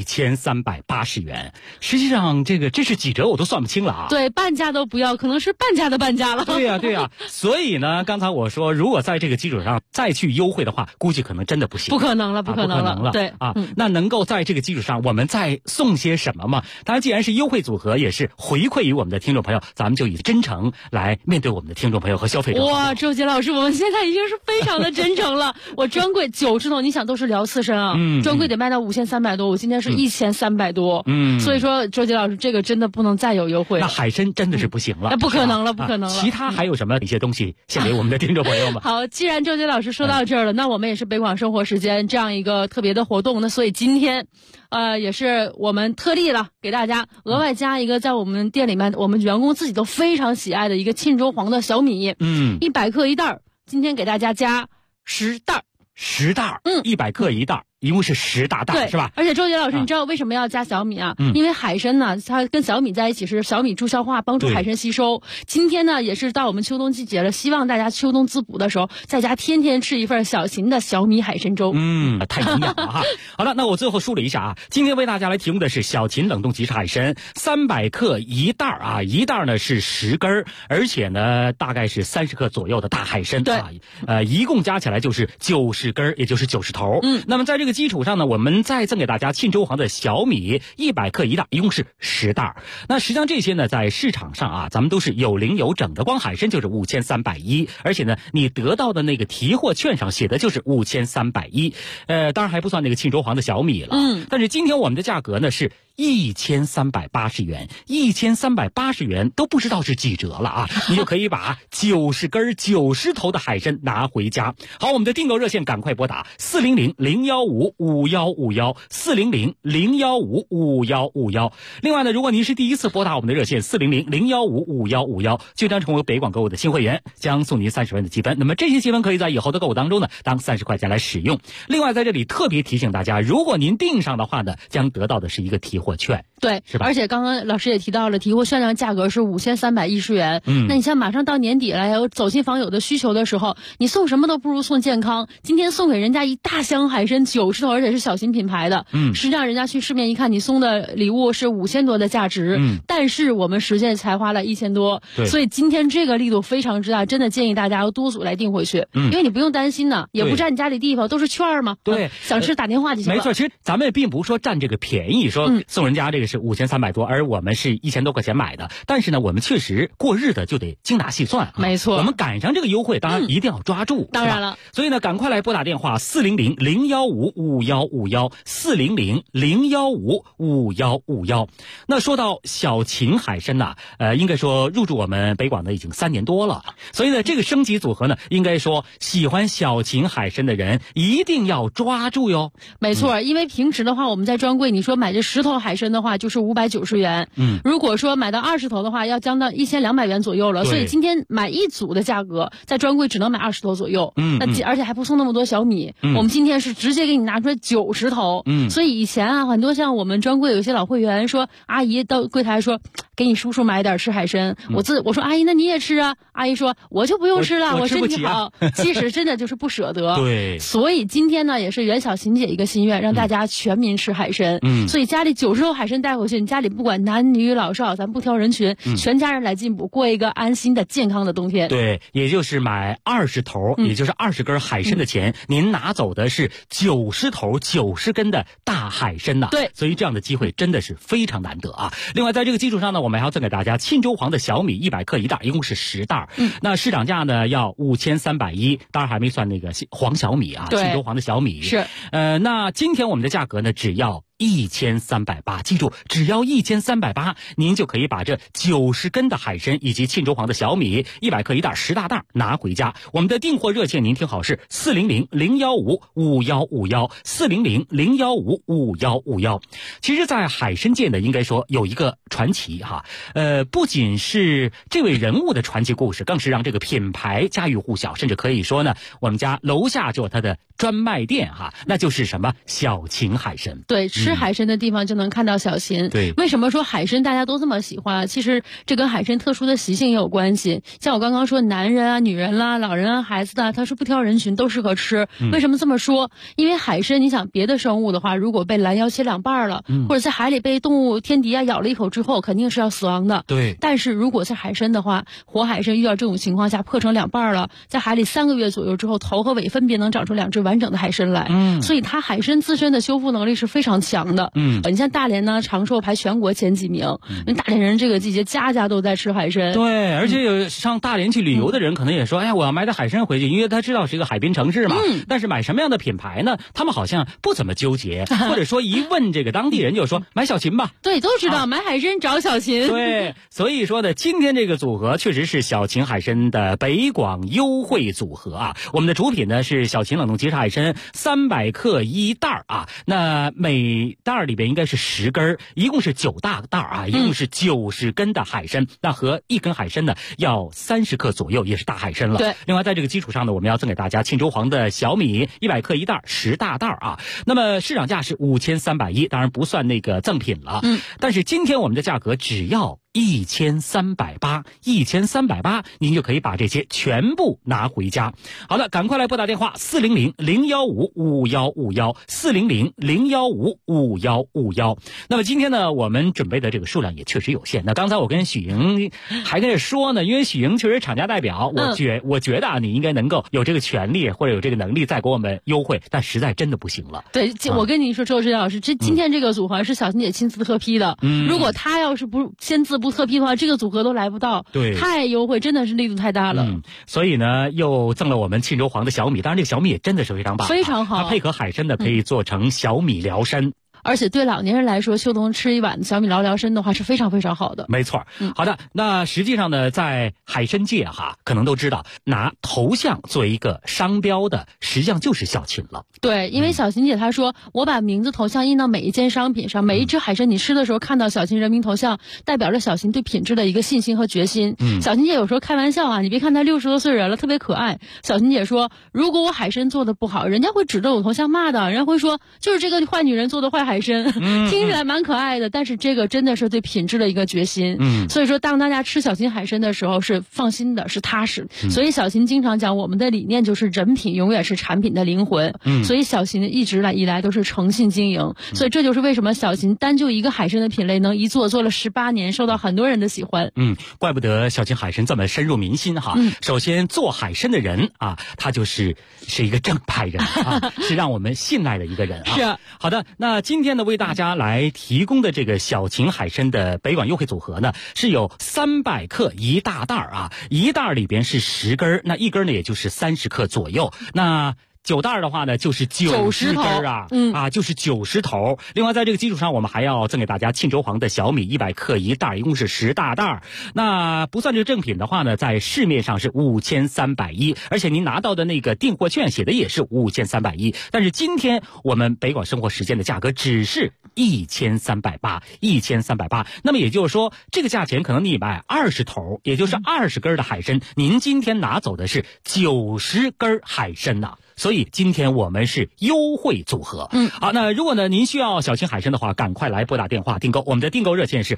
1380元。实际上，这是几折我都算不清了啊。 对，半价都不要，可能是半价的半价了。 对呀。所以呢，刚才我说，如果在这个基础上再去优惠的话，估计可能真的不行。 不可能了。对啊，那能够在这个基础上，我们再送些什么嘛？当然，既然是优惠组合，也是回馈于我们的听众朋友，咱们就以真诚来面对我们的听众朋友和消费者。 哇，周杰老师，我们现在已经是非常的真诚了。我专柜90头，你想都是聊刺身啊，专柜得卖到5300多，我今天是1300多，所以说周杰老师这个真的不能再有优惠了。 那海参真的是不行了， 那不可能了，不可能了。 其他还有什么一些东西献给我们的听众朋友们？ 好，既然周杰老师说到这儿了，那我们也是北广生活时间这样一个特别的活动，那所以今天也是我们特例了，给大家额外加一个在我们店里面我们员工自己都非常喜爱的一个沁州黄的小米，100克一袋，今天给大家加10袋，100克一袋。一共是10大袋，是吧？而且周杰老师，你知道为什么要加小米啊？因为海参呢，它跟小米在一起是小米助消化，帮助海参吸收。今天呢，也是到我们秋冬季节了，希望大家秋冬滋补的时候，在家天天吃一份小型的小米海参粥。 太营养了哈。好了，那我最后梳理一下啊，今天为大家来提供的是小秦冷冻即食海参，300克一袋啊，一袋呢是10根，而且呢大概是30克左右的大海参。 对， 一共加起来就是90根，也就是90头。那么在这个基础上呢，我们再赠给大家沁州黄的小米100克一袋，一共是10袋。那实际上这些呢，在市场上啊，咱们都是有零有整的，光海参就是5310，而且呢，你得到的那个提货券上写的就是5310，当然还不算那个沁州黄的小米了。但是今天我们的价格呢是1380元，1380元都不知道是几折了啊！你就可以把90根90头的海参拿回家。好，我们的订购热线赶快拨打400-015-5151，400-015-5151。另外呢，如果您是第一次拨打我们的热线400-015-5151，就将成为北广购物的新会员，将送您30元的积分。那么这些积分可以在以后的购物当中呢，当30块钱来使用。另外在这里特别提醒大家，如果您订上的话呢，将得到的是一个提货券。 对， 是吧？ 而且刚刚老师也提到了，提货券上价格是5310元。那你像马上到年底了，有走亲访友的需求的时候，你送什么都不如送健康。今天送给人家一大箱海参90头，而且是小型品牌的。实际上人家去市面一看，你送的礼物是5000多的价值。但是我们实际才花了1000多。所以今天这个力度非常之大，真的建议大家要多组来订回去。因为你不用担心呢，也不占你家里地方，都是券嘛。 对， 想吃打电话就行了。 没错，其实咱们并不是说占这个便宜，说送人家这个是5300多，而我们是1000多块钱买的。但是呢，我们确实过日子就得精打细算。 没错， 我们赶上这个优惠，当然一定要抓住。 当然了， 所以呢，赶快来拨打电话400-015-5151，400-015-5151。那说到小秦海参呐，应该说入驻我们北广呢已经3年多了。所以呢，这个升级组合呢，应该说喜欢小秦海参的人一定要抓住哟。 没错，因为平时的话，我们在专柜，你说买这10头海参的话，就是590元。如果说买到20头的话，要将到1200元左右了。所以今天买一组的价格，在专柜只能买20头左右。而且还不送那么多小米。我们今天是直接给你拿出来90头。所以以前啊，很多像我们专柜有一些老会员说，阿姨到柜台说，给你叔叔买点吃海参。我说阿姨，那你也吃啊？阿姨说我就不用吃了，我身体好。其实真的就是不舍得。 对。 所以今天呢，也是袁小琴姐一个心愿，让大家全民吃海参。所以家里90 90头海参带回去，你家里不管男女老少，咱不挑人群，全家人来进补，过一个安心的健康的冬天。 对，也就是买20头，也就是20根海参的钱，您拿走的是90头90根的大海参呐。 对， 所以这样的机会真的是非常难得啊。另外在这个基础上呢，我们还要赠给大家沁州黄的小米100克1袋，一共是10袋。那市场价呢要5310，当然还没算那个黄小米啊，沁州黄的小米是。 那今天我们的价格呢只要1380，记住，只要1380，您就可以把这90根的海参以及沁州黄的小米100克1袋10大袋拿回家。我们的订货热线您听好是400-015-5151，400-015-5151。其实在海参界呢，应该说有一个传奇哈，不仅是这位人物的传奇故事，更是让这个品牌家喻户晓，甚至可以说呢，我们家楼下就有它的专卖店哈，那就是什么小秦海参。 对，吃海参的地方就能看到小秦。 对， 为什么说海参大家都这么喜欢？其实这跟海参特殊的习性也有关系。像我刚刚说，男人啊、女人啦、老人啊、孩子的，他是不挑人群，都适合吃。为什么这么说？因为海参，你想别的生物的话，如果被拦腰切2半了，或者在海里被动物天敌啊咬了一口之后，肯定是要死亡的。 对。 但是如果是海参的话，活海参遇到这种情况下破成2半了，在海里3个月左右之后，头和尾分别能长出2只完整的海参来。所以它海参自身的修复能力是非常强的。你像大连呢，长寿排全国前几名。那大连人这个季节家家都在吃海参。 对，而且有上大连去旅游的人可能也说，哎呀，我要买点海参回去，因为他知道是一个海滨城市嘛。但是买什么样的品牌呢？他们好像不怎么纠结，或者说一问这个当地人就说买小秦吧。 对，都知道买海参找小秦。 对，所以说呢，今天这个组合确实是小秦海参的北广优惠组合啊。我们的主品呢是小秦冷冻即食海参300克1袋啊，那每袋里边应该是10根，一共是9大袋啊，一共是90根的海参，那和1根海参呢要30克左右，也是大海参了。 对。 另外在这个基础上呢，我们要赠给大家沁州黄的小米100克1袋10大袋啊。那么市场价是5310，当然不算那个赠品了。但是今天我们的价格只要1380，1380，您就可以把这些全部拿回家。好了，赶快来拨打电话400-015-5151，400-015-5151。那么今天呢，我们准备的这个数量也确实有限。那刚才我跟许莹还跟着说呢，因为许莹确实厂家代表，我觉得啊，你应该能够有这个权利或者有这个能力再给我们优惠，但实在真的不行了。 对，我跟你说，周志老师，今天这个组合是小秦姐亲自特批的。如果她要是不签字不特批的话，这个组合都来不到。 对， 太优惠，真的是力度太大了。 所以呢，又赠了我们沁州黄的小米，当然这个小米也真的是非常棒， 非常好。 它配合海参的可以做成小米辽参。 而且对老年人来说，秋冬吃一碗小米辽参的话是非常非常好的。 没错。好的，那实际上呢，在海参界哈，可能都知道拿头像作为一个商标的，实际上就是小秦了。 对，因为小秦姐她说，我把名字头像印到每一件商品上，每一只海参你吃的时候看到小秦人名头像，代表着小秦对品质的一个信心和决心。小秦姐有时候开玩笑啊，你别看她60多岁人了，特别可爱。小秦姐说，如果我海参做的不好，人家会指着我头像骂的，人家会说就是这个坏女人做的坏海参。听起来蛮可爱的，但是这个真的是对品质的一个决心。所以说当大家吃小秦海参的时候是放心的，是踏实。所以小秦经常讲，我们的理念就是人品永远是产品的灵魂。所以小秦一直以来都是诚信经营。所以这就是为什么小秦单就一个海参的品类能一做了18年，受到很多人的喜欢。 怪不得小秦海参这么深入民心哈。首先做海参的人啊，他是一个正派人啊，是让我们信赖的一个人啊。 是。 好的，那今天呢为大家来提供的这个小秦海参的北广优惠组合呢，是有300克1大袋啊，1袋里边是10根，那1根呢也就是30克左右。那9袋的话呢，就是90根啊，就是90头。另外，在这个基础上，我们还要赠给大家沁州黄的小米100克1袋，一共是10大袋。那不算这个正品的话呢，在市面上是5310，而且您拿到的那个订货券写的也是5310。但是今天我们北广生活时间的价格只是1380，1380。那么也就是说，这个价钱可能你买20头，也就是20根的海参，您今天拿走的是90根海参呐。 所以今天我们是优惠组合。好，那如果呢您需要小秦海参的话，赶快来拨打电话订购。我们的订购热线是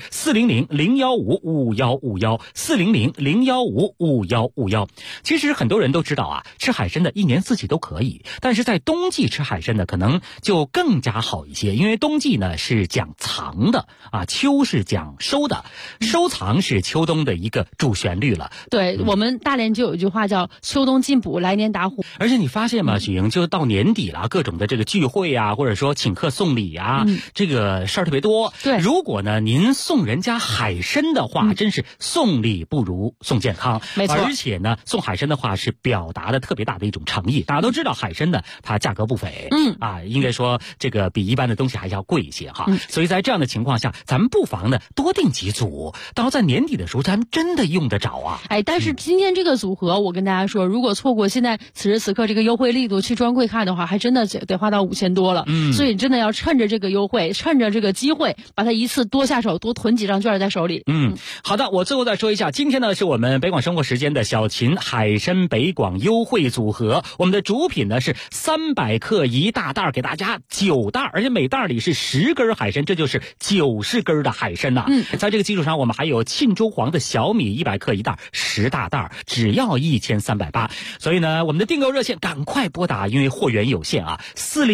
400-015-5151，400-015-5151。其实很多人都知道啊，吃海参的一年四季都可以，但是在冬季吃海参呢，可能就更加好一些，因为冬季呢是讲藏的啊，秋是讲收的，收藏是秋冬的一个主旋律了。 对，我们大连就有一句话叫秋冬进补，来年打虎。 而且你发现吗，许莹，就到年底了，各种的这个聚会啊，或者说请客送礼啊，这个事儿特别多。 对， 如果呢您送人家海参的话，真是送礼不如送健康。 没错， 而且呢送海参的话是表达的特别大的一种诚意。大家都知道海参呢它价格不菲，应该说这个比一般的东西还要贵一些哈。所以在这样的情况下，咱们不妨呢多订几组，到在年底的时候咱们真的用得着啊。 但是今天这个组合，我跟大家说，如果错过现在此时此刻这个优惠力度去专柜看的话，还真的得花到5000多了。所以真的要趁着这个优惠，趁着这个机会，把它一次多下手，多囤几张券在手里。 好的，我最后再说一下，今天呢是我们北广生活时间的小秦海参北广优惠组合，我们的主品呢是300克一大袋，给大家9袋，而且每袋里是10根海参，这就是90根的海参呐。在这个基础上，我们还有沁州黄的小米100克一袋，10大袋，只要1380。所以呢，我们的订购热线赶快拨打，因为货源有限啊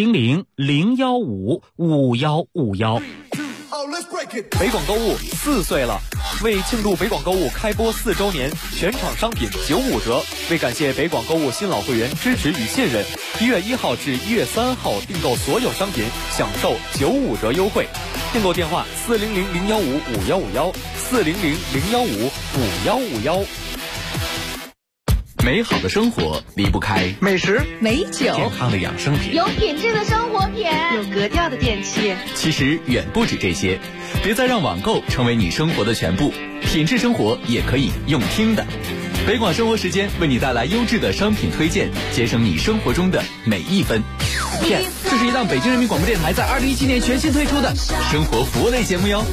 ，400-015-5151。 北广购物4岁了，为庆祝北广购物开播4周年，全场商品95折。为感谢北广购物新老会员支持与信任，1月1号至1月3号订购所有商品享受95折优惠。订购电话400-015-5151，400-015-5151。 美好的生活离不开美食、 美酒、 健康的养生品， 有品质的生活品， 有格调的电器。 其实远不止这些，别再让网购成为你生活的全部，品质生活也可以用听的。北广生活时间为你带来优质的商品推荐，节省你生活中的每一分。这是一档北京人民广播电台在2017年全新推出的生活服务类节目哟。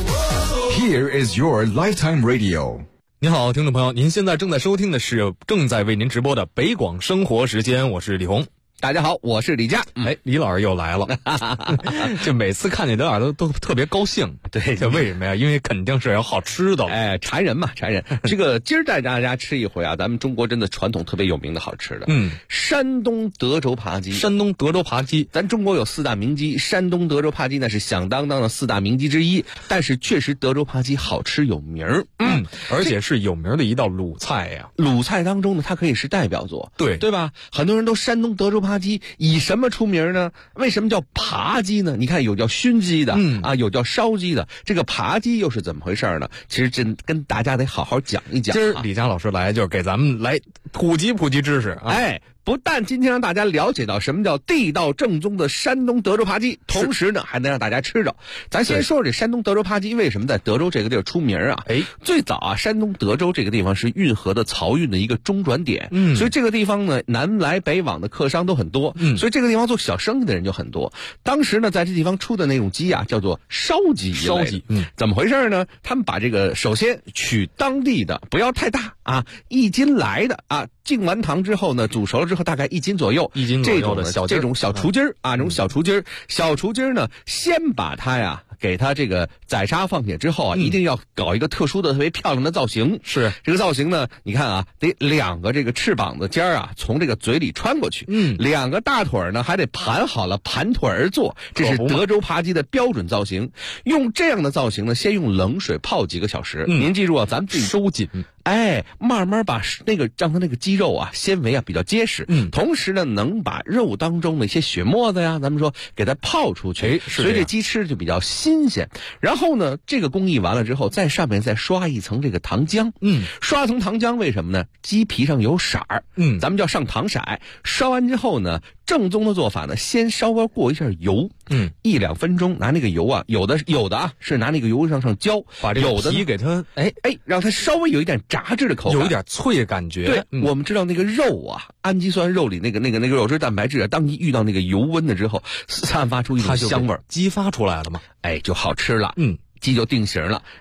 Here is your lifetime radio。 您好，听众朋友，您现在正在收听的是正在为您直播的北广生活时间，我是李红。 大家好，我是李佳。 李老师又来了，就每次看见李老师都特别高兴。 对， 这为什么呀？因为肯定是有好吃的。 馋人嘛，馋人。这个今儿带大家吃一回啊，咱们中国真的传统特别有名的好吃的。山东德州扒鸡。 山东德州扒鸡， 咱中国有4大名鸡，山东德州扒鸡那是响当当的4大名鸡之一。但是确实德州扒鸡好吃有名儿。 而且是有名的一道鲁菜呀。 鲁菜当中呢，它可以是代表作，对吧？很多人都山东德州扒鸡以什么出名呢？为什么叫扒鸡呢？你看有叫熏鸡的，有叫烧鸡的，这个扒鸡又是怎么回事呢？其实真跟大家得好好讲一讲。 今儿李佳老师来就是给咱们来普及知识啊。 不但今天让大家了解到什么叫地道正宗的山东德州扒鸡，同时呢还能让大家吃着。咱先说说这山东德州扒鸡为什么在德州这个地儿出名啊？最早啊，山东德州这个地方是运河的漕运的一个中转点，所以这个地方呢南来北往的客商都很多，所以这个地方做小生意的人就很多。当时呢在这地方出的那种鸡啊叫做烧鸡，怎么回事呢？他们把这个首先取当地的，不要太大啊，1斤来的啊，浸完糖之后呢，煮熟了之后大概1斤左右，这种小雏鸡儿啊，这种小雏鸡儿呢，先把它呀给它这个宰杀放血之后啊，一定要搞一个特殊的特别漂亮的造型。 是这个造型呢，你看啊，得2个这个翅膀的尖儿啊从这个嘴里穿过去，2个大腿呢还得盘好了，盘腿而坐，这是德州扒鸡的标准造型。用这样的造型呢，先用冷水泡几个小时。您记住啊，咱们自己收紧。 慢慢把让它那个鸡肉啊纤维啊比较结实，同时呢能把肉当中的一些血沫子呀，咱们说给它泡出去，所以这鸡吃就比较新鲜。然后呢，这个工艺完了之后，在上面再刷一层这个糖浆，刷层糖浆为什么呢？鸡皮上有色儿，咱们叫上糖色。刷完之后呢，正宗的做法呢，先稍微过一下油，1-2分钟，拿那个油啊，有的啊是拿那个油上浇， 把这个皮给它让它稍微有一点炸制的口感， 有一点脆的感觉。 对，我们知道那个肉啊，氨基酸肉里那个肉质蛋白质啊，当一遇到那个油温了之后，散发出一种香味儿， 激发出来了嘛， 就好吃了。鸡就定型了。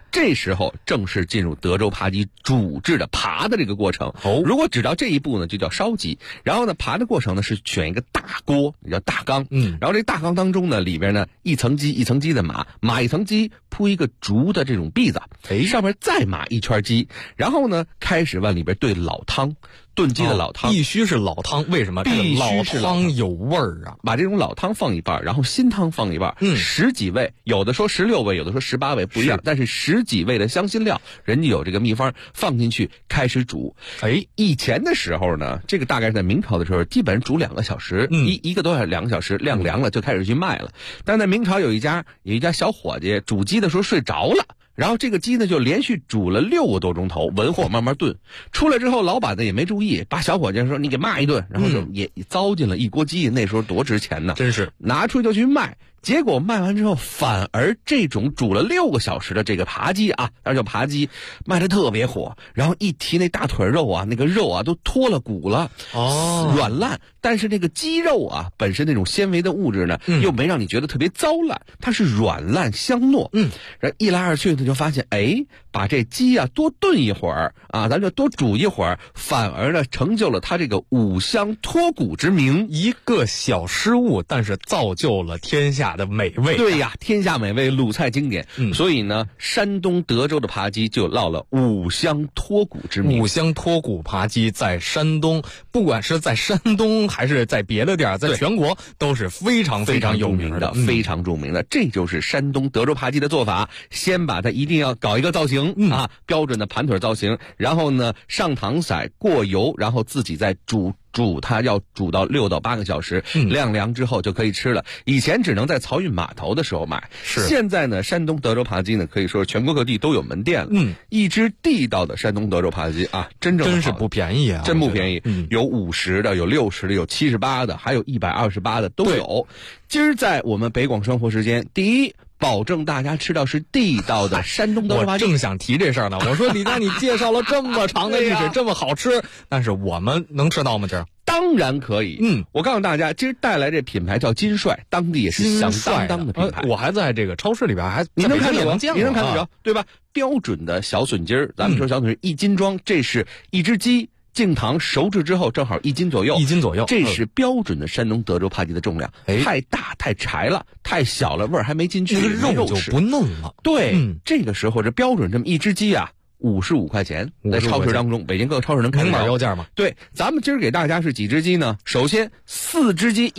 这时候正式进入德州扒鸡煮制的扒的这个过程。如果只到这一步呢，就叫烧鸡。然后呢，扒的过程呢是选一个大锅，也叫大缸。然后这大缸当中呢，里边呢一层鸡一层鸡的码一层鸡，铺一个竹的这种篦子，上面再码一圈鸡，然后呢开始往里边兑老汤。炖鸡的老汤必须是老汤，为什么？ 必须是老汤有味儿啊！ 把这种老汤放一半，然后新汤放一半，10几味，有的说16味，有的说18味，不一样。但是10几味的香辛料，人家有这个秘方，放进去开始煮。以前的时候呢，这个大概是在明朝的时候，基本煮2个小时，一个多小时2个小时，晾凉了就开始去卖了。但在明朝有一家小伙计煮鸡的时候睡着了。然后这个鸡呢就连续煮了6个多钟头，文火慢慢炖。出来之后，老板呢也没注意，把小伙计说你给骂一顿，然后就也糟践了一锅鸡。那时候多值钱呢， 真是拿出去就去卖。结果卖完之后，反而这种煮了6个小时的这个扒鸡啊，那叫扒鸡，卖的特别火。然后一提那大腿肉啊，那个肉啊都脱了骨了，软烂。但是这个鸡肉啊，本身那种纤维的物质呢，又没让你觉得特别糟烂，它是软烂香糯。然后一来二去呢，就发现把这鸡啊多炖一会儿啊，咱就多煮一会儿，反而呢成就了它这个五香脱骨之名。 一个小失误，但是造就了天下的美味。 对呀，天下美味，鲁菜经典。所以呢，山东德州的扒鸡就落了五香脱骨之名。 五香脱骨扒鸡在山东，不管是在山东还是在别的地儿，在全国都是非常非常有名的， 非常著名的。这就是山东德州扒鸡的做法。先把它一定要搞一个造型啊，标准的盘腿造型，然后呢上糖色过油，然后自己再煮它，要煮到6到8个小时，晾凉之后就可以吃了。以前只能在漕运码头的时候买，现在呢，山东德州扒鸡呢可以说全国各地都有门店了。一只地道的山东德州扒鸡啊，真是不便宜啊， 真不便宜。有50的，有60的，有78的，还有128的都有。今儿在我们北广生活时间，第一，保证大家吃到是地道的山东德州扒鸡。 我正想提这事儿呢，我说李刚，你介绍了这么长的历史，这么好吃，但是我们能吃到吗？这当然可以。我告诉大家，今儿带来这品牌叫金帅，当地也是响当当的品牌。 我还在这个超市里边， 你能看得着， 你能看得着，对吧？标准的小笋筋儿，咱们说小笋筋1斤装，这是一只鸡。净糖熟制之后正好1斤左右 ，1斤左右， 这是标准的山东德州扒鸡的重量。太大太柴了，太小了味儿还没进去， 那个肉就不嫩了。 对，这个时候这标准这么一只鸡啊，55块钱，在超市当中，北京各个超市能看到。 明码标价吗？ 对，咱们今儿给大家是几只鸡呢？首先4只鸡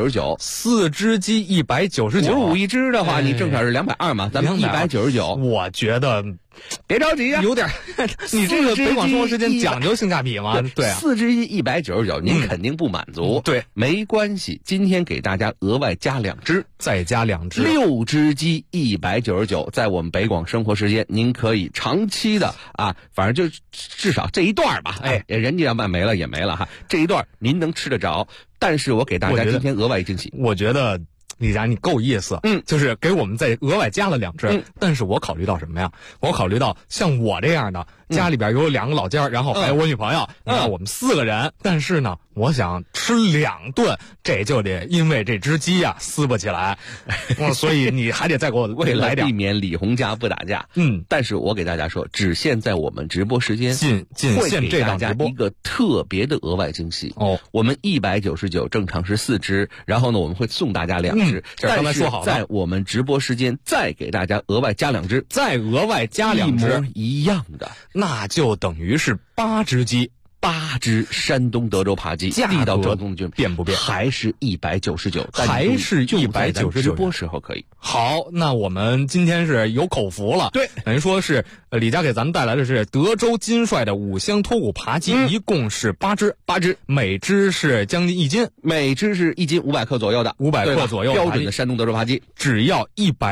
199，4 只鸡199，55 一只的话，你正好是220嘛，咱们199。 我觉得。 别着急啊， 有点，你这个北广生活时间讲究性价比吗？对啊 ，4只鸡199，您肯定不满足。 对， 没关系，今天给大家额外加2只， 再加2只 ，6只鸡199，在我们北广生活时间，您可以长期的啊，反正就至少这一段吧，人家要卖没了也没了哈，这一段您能吃得着。但是我给大家今天额外惊喜， 我觉得。李佳，你够意思，就是给我们再额外加了2只，但是我考虑到什么呀？我考虑到像我这样的，家里边有2个老家，然后还有我女朋友，你看我们4个人，但是呢，我想吃2顿，这就得因为这只鸡呀撕不起来，所以你还得再给我来点， 避免李红家不打架。但是我给大家说，只限在我们直播时间， 仅限这档直播一个特别的额外惊喜哦。我们199正常是4只，然后呢，我们会送大家2只。 这刚才说好了， 在我们直播时间再给大家额外加2只， 再额外加2只， 一模一样的， 那就等于是8只鸡。 8只山东德州扒鸡，地道正宗军变不变？ 还是199， 还是199。 直播时候可以。 好，那我们今天是有口福了。 对， 等于说是李佳给咱们带来的是德州金帅的五香脱骨扒鸡，一共是8只，每只是将近1斤， 每只是1斤500克左右的 ，500克左右标准的山东德州扒鸡， 只要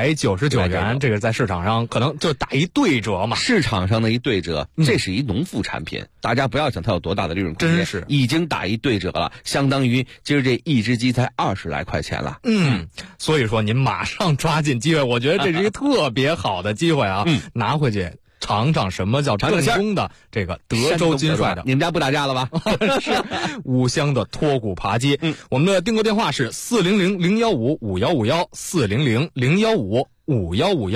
199元。这个在市场上可能就打一对折嘛。 市场上的一对折，这是一农副产品，大家不要想它有多大的利润空间， 真是已经打一对折了，相当于今儿这一只鸡才20来块钱了。 所以说您马上抓紧机会，我觉得这是一个特别好的机会啊，拿回去尝尝什么叫正宗的这个德州金帅的。 你们家不打架了吧？ 是五香的脱骨扒鸡。我们的订购电话是400-015-5151，400-015-5151。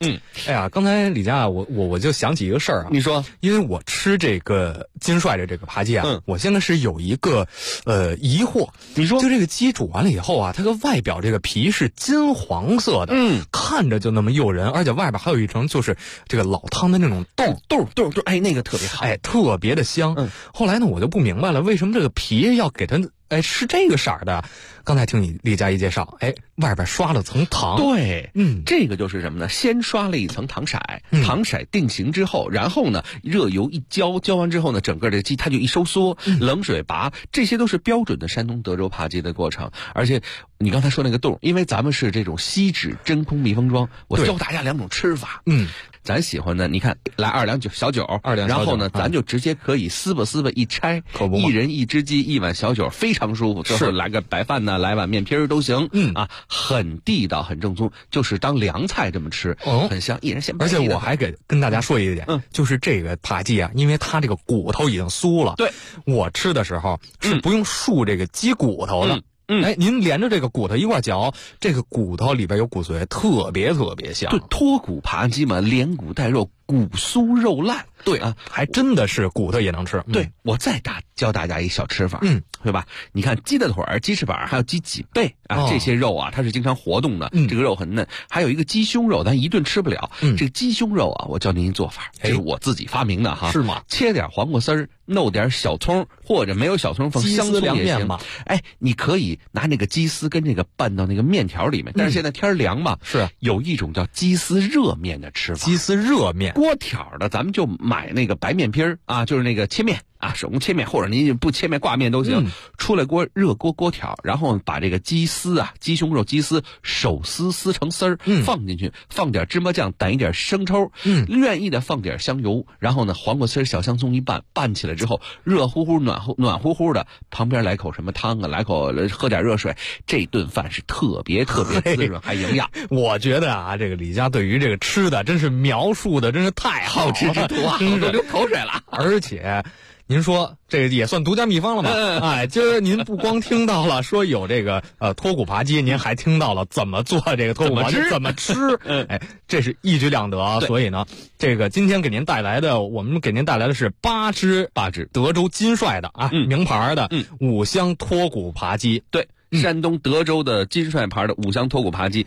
哎呀，刚才李佳啊，我就想起一个事儿啊。 你说， 因为我吃这个金帅的这个扒鸡啊，我现在是有一个疑惑。 你说， 就这个鸡煮完了以后啊，它个外表这个皮是金黄色的，看着就那么诱人，而且外边还有一层就是这个老汤的那种豆， 哎，那个特别好， 哎，特别的香。后来呢，我就不明白了，为什么这个皮要给它是这个色儿的？刚才听你李佳一介绍，外边刷了层糖。 对，这个就是什么呢？先刷了一层糖色，糖色定型之后，然后呢，热油一浇完之后呢，整个这鸡它就一收缩，冷水拔，这些都是标准的山东德州扒鸡的过程。而且你刚才说那个豆，因为咱们是这种锡纸真空密封装，我教大家2种吃法。咱喜欢的，你看来2两小酒，然后呢，咱就直接可以撕吧一拆，一人一只鸡1碗小酒，非常舒服。最后来个白饭呢，来碗面皮都行。很地道，很正宗，就是当凉菜这么吃，很香。一人先。 而且我还跟大家说一点，就是这个扒鸡啊，因为它这个骨头已经酥了， 对， 我吃的时候是不用漱这个鸡骨头的。您连着这个骨头一块嚼，这个骨头里边有骨髓，特别香。 对，脱骨扒鸡嘛，连骨带肉，骨酥肉烂。 对啊，还真的是骨头也能吃。 对，我再教大家一小吃法，对吧？你看鸡的腿儿、鸡翅膀还有鸡脊背啊，这些肉啊，它是经常活动的，这个肉很嫩。还有一个鸡胸肉，咱一顿吃不了。这个鸡胸肉啊，我教您一做法，这是我自己发明的哈。 是吗？ 切点黄瓜丝儿，弄点小葱，或者没有小葱放香葱也行。你可以拿那个鸡丝跟这个拌到那个面条里面。但是现在天凉嘛， 是有一种叫鸡丝热面的吃法。 鸡丝热面， 锅条的，咱们就买那个白面皮儿啊，就是那个切面。手工切面，或者您不切面挂面都行。出来热锅条，然后把这个鸡丝啊，鸡胸肉鸡丝手撕成丝儿，放进去，放点芝麻酱，掸一点生抽，愿意的放点香油，然后呢，黄瓜丝、小香葱一拌起来之后，热乎乎、暖乎乎的，旁边来口什么汤啊，来口喝点热水，这顿饭是特别滋润还营养。 我觉得啊，这个李佳对于这个吃的真是描述的真是太好吃之徒啊，都流口水了， 而且。您说这个也算独家秘方了吗？今儿您不光听到了说有这个脱骨扒鸡，您还听到了怎么做这个脱骨扒鸡，怎么吃？这是一举两得。所以呢，这个今天我们给您带来的是8只德州金帅的名牌的5香脱骨扒鸡。 对。山东德州的金帅牌的5香脱骨扒鸡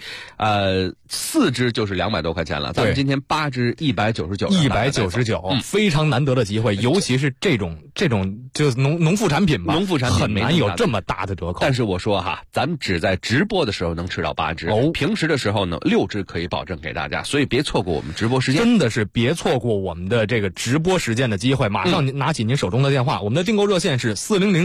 ，4只就是200多块钱了。咱们今天8只199， 非常难得的机会，尤其是这种就是农副产品吧，很难有这么大的折扣。 但是我说哈，咱们只在直播的时候能吃到8只，平时的时候呢6只可以保证给大家，所以别错过我们直播时间， 真的是别错过我们的这个直播时间的机会。马上拿起您手中的电话，我们的订购热线是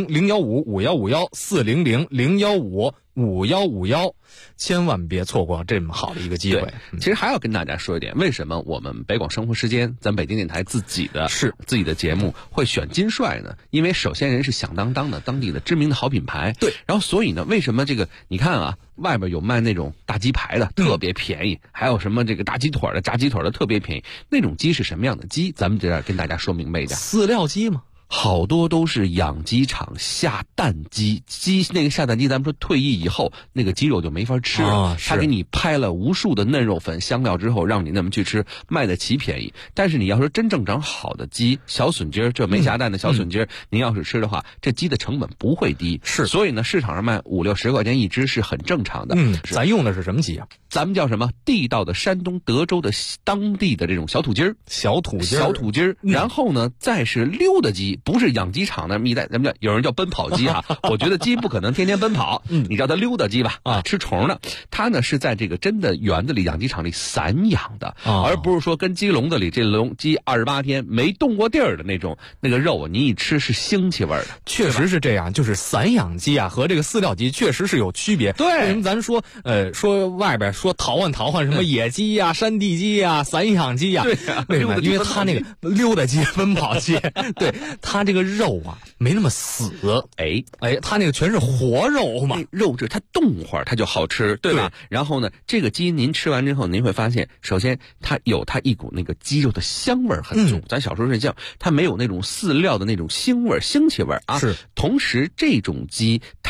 400-015-5151，400-015-5151，千万别错过这么好的一个机会。 其实还要跟大家说一点，为什么我们北广生活时间，咱北京电台自己的节目会选金帅呢？因为首先人是响当当的当地的知名的好品牌， 对。 然后所以呢，为什么这个你看啊，外边有卖那种大鸡排的，特别便宜，还有什么这个大鸡腿的、炸鸡腿的特别便宜，那种鸡是什么样的鸡？咱们这跟大家说明白一点， 饲料鸡吗？ 好多都是养鸡场下蛋鸡，那个下蛋鸡，咱们说退役以后那个鸡肉就没法吃了，他给你拍了无数的嫩肉粉、香料之后，让你那么去吃，卖得起便宜。但是你要说真正长好的鸡，小笋鸡儿，这没下蛋的小笋鸡儿，您要是吃的话，这鸡的成本不会低。 是， 所以呢，市场上卖50-60块钱一只是很正常的。 咱用的是什么鸡啊？ 咱们叫什么？地道的山东德州的当地的这种小土鸡儿，小土鸡儿。然后呢，再是溜达鸡。不是养鸡场的一代，咱们有人叫奔跑鸡啊。我觉得鸡不可能天天奔跑，你叫它溜达鸡吧，吃虫的。它呢是在这个真的园子里、养鸡场里散养的，而不是说跟鸡笼子里这鸡28天没动过地儿的那个肉，你一吃是腥气味的。 确实是这样，就是散养鸡啊和这个饲料鸡确实是有区别。 对， 为什么咱说外边说淘换什么野鸡呀、山地鸡呀、散养鸡呀？ 对呀，为什么？因为它那个溜达鸡、奔跑鸡，对它这个肉啊没那么死，它那个全是活肉嘛， 肉质它动会儿它就好吃，对吧？然后呢，这个鸡您吃完之后，您会发现，首先它有它一股那个鸡肉的香味很足，咱小时候睡觉，它没有那种饲料的那种腥气味啊。 是， 同时这种鸡它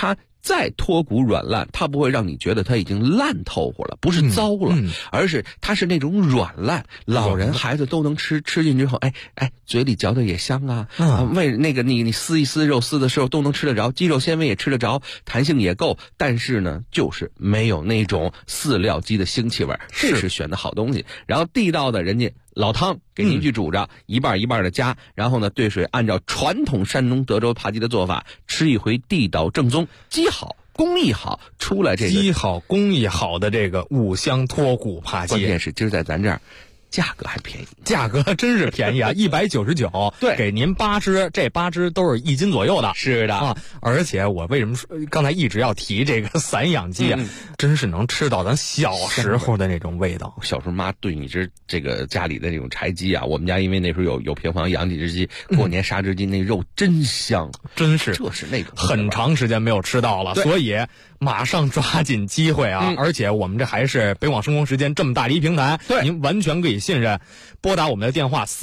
再脱骨软烂，它不会让你觉得它已经烂透乎了，不是糟了，而是它是那种软烂，老人孩子都能吃进之后，嘴里嚼的也香啊，为那个你撕一撕肉丝的时候都能吃得着，肌肉纤维也吃得着，弹性也够，但是呢，就是没有那种饲料鸡的腥气味，这是选的好东西。然后地道的人家老汤给您去煮着，一半一半的加，然后呢兑水，按照传统山东德州扒鸡的做法，吃一回地道正宗，鸡好工艺好，出来这个鸡好工艺好的这个五香脱骨扒鸡， 关键是今儿在咱这儿价格还便宜， 价格真是便宜啊！199，对，给您8只，这8只都是1斤左右的。 是的啊，而且我为什么说刚才一直要提这个散养鸡啊？真是能吃到咱小时候的那种味道。 小时候妈炖一只这个家里的那种柴鸡啊，我们家因为那时候有平房养几只鸡，过年杀只鸡，那肉真香， 真是， 这是那种很长时间没有吃到了，所以马上抓紧机会啊！而且我们这还是北广生活时间这么大的一平台，对，您完全可以信任，拨打我们的电话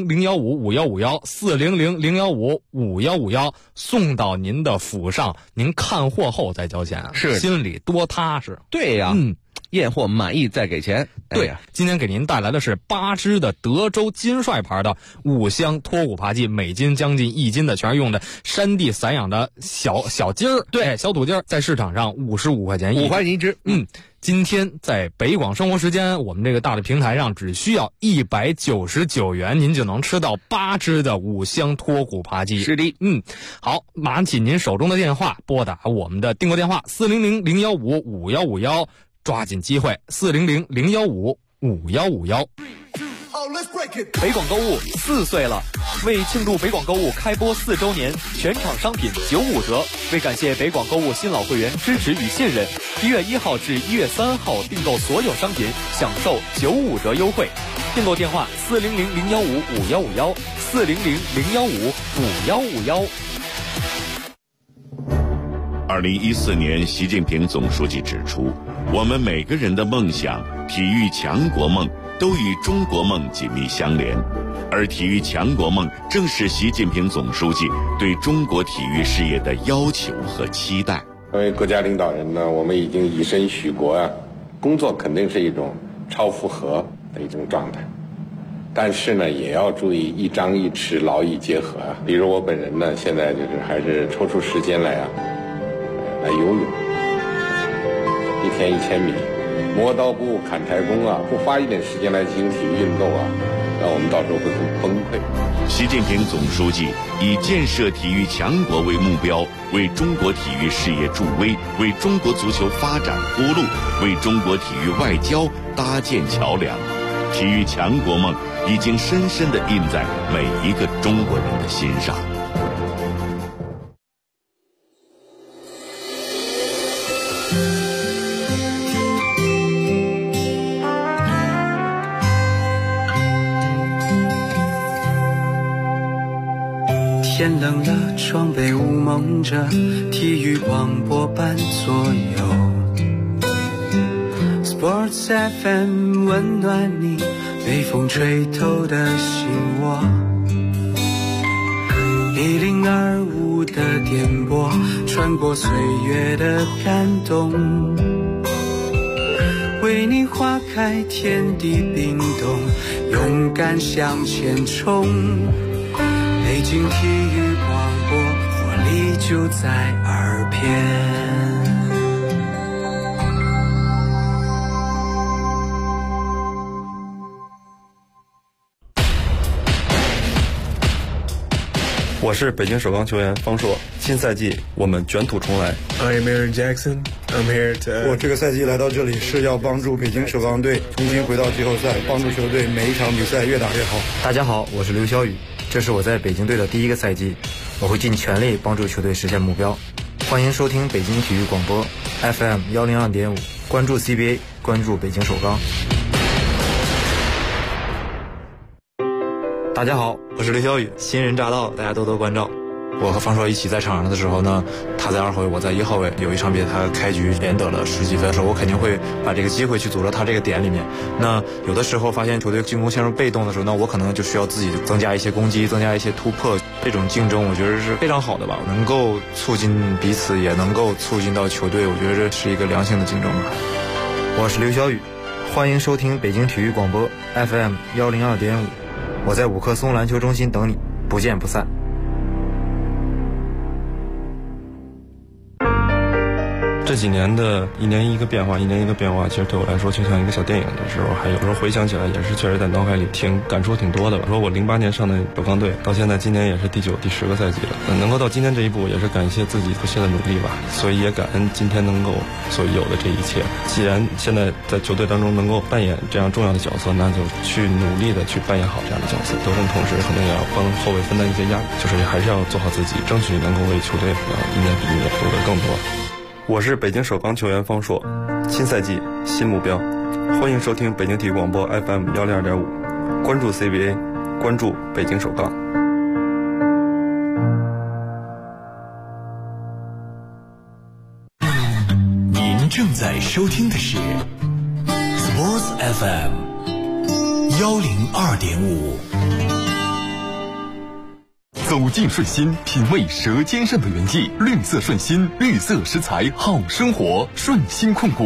400-015-5151，400-015-5151，送到您的府上，您看货后再交钱， 是心里多踏实。 对呀，验货满意再给钱。 对呀，今天给您带来的是8只的德州金帅牌的五香脱骨扒鸡，每斤将近1斤的，全是用的山地散养的小鸡儿，对，小土鸡儿，在市场上55块钱 5块钱一只。 今天在北广生活时间，我们这个大的平台上只需要199元，您就能吃到8只的五香脱骨扒鸡。 是的， 好，拿起您手中的电话，拨打我们的订购电话400-015-5151，抓紧机会，400-015-5151。 北广购物4岁了，为庆祝北广购物开播4周年，全场商品95折。为感谢北广购物新老会员支持与信任，1月1号至1月3号订购所有商品享受95折优惠。订购电话400-015-5151，400-015-5151。 2014年，习近平总书记指出，我们每个人的梦想、体育强国梦都与中国梦紧密相连，而体育强国梦正是习近平总书记对中国体育事业的要求和期待。 作为国家领导人呢，我们已经以身许国啊，工作肯定是一种超负荷的一种状态，但是呢，也要注意一张一弛，劳逸结合啊。比如我本人呢，现在就是还是抽出时间来游泳，1天1000米。磨刀不误砍柴工啊，不花一点时间来进行体育运动啊，那我们到时候会很崩溃。 习近平总书记以建设体育强国为目标，为中国体育事业助威，为中国足球发展铺路，为中国体育外交搭建桥梁。体育强国梦已经深深地印在每一个中国人的心上。 天冷了，窗被雾蒙着，体育广播伴左右。Sports FM 温暖你，被风吹透的心窝。1025的电波，穿过岁月的感动，为你划开天地冰冻，勇敢向前冲。北京体育广播，活力就在耳边。 我是北京首钢球员方硕，新赛季我们卷土重来。 I'm Aaron Jackson. I'm here to. 我这个赛季来到这里是要帮助北京首钢队重新回到季后赛，帮助球队每一场比赛越打越好。 大家好，我是刘晓宇，这是我在北京队的第一个赛季，我会尽全力帮助球队实现目标。欢迎收听北京体育广播 FM 102.5，关注 CBA， 关注北京首钢。大家好，我是刘晓宇，新人乍到，大家多多关照。 我和方硕一起在场上的时候呢，他在2号位，我在1号位，有一场比赛他开局连得了10几分的时候，我肯定会把这个机会去组到他这个点里面。那有的时候发现球队进攻陷入被动的时候，那我可能就需要自己增加一些攻击，增加一些突破。这种竞争我觉得是非常好的吧，能够促进彼此，也能够促进到球队，我觉得这是一个良性的竞争吧。我是刘小雨，欢迎收听北京体育广播 FM 102.5，我在五棵松篮球中心等你，不见不散。 这几年的一年一个变化，其实对我来说就像一个小电影的时候，还有时候回想起来也是确实在脑海里感触挺多的吧。说我08年上的首钢队，到现在今年也是第9、第10个赛季了，能够到今天这一步，也是感谢自己不懈的努力吧。所以也感恩今天能够所有的这一切。既然现在在球队当中能够扮演这样重要的角色，那就去努力的去扮演好这样的角色。得分同时可能也要帮后卫分担一些压力，就是还是要做好自己，争取能够为球队一年比一年夺得更多。我是北京首钢球员方硕，新赛季新目标，欢迎收听北京体育广播 FM 102.5，关注 CBA， 关注北京首钢。 您正在收听的是 Sports FM 102.5。 走进顺心，品味舌尖上的原剂，绿色顺心，绿色食材好生活，顺心控股。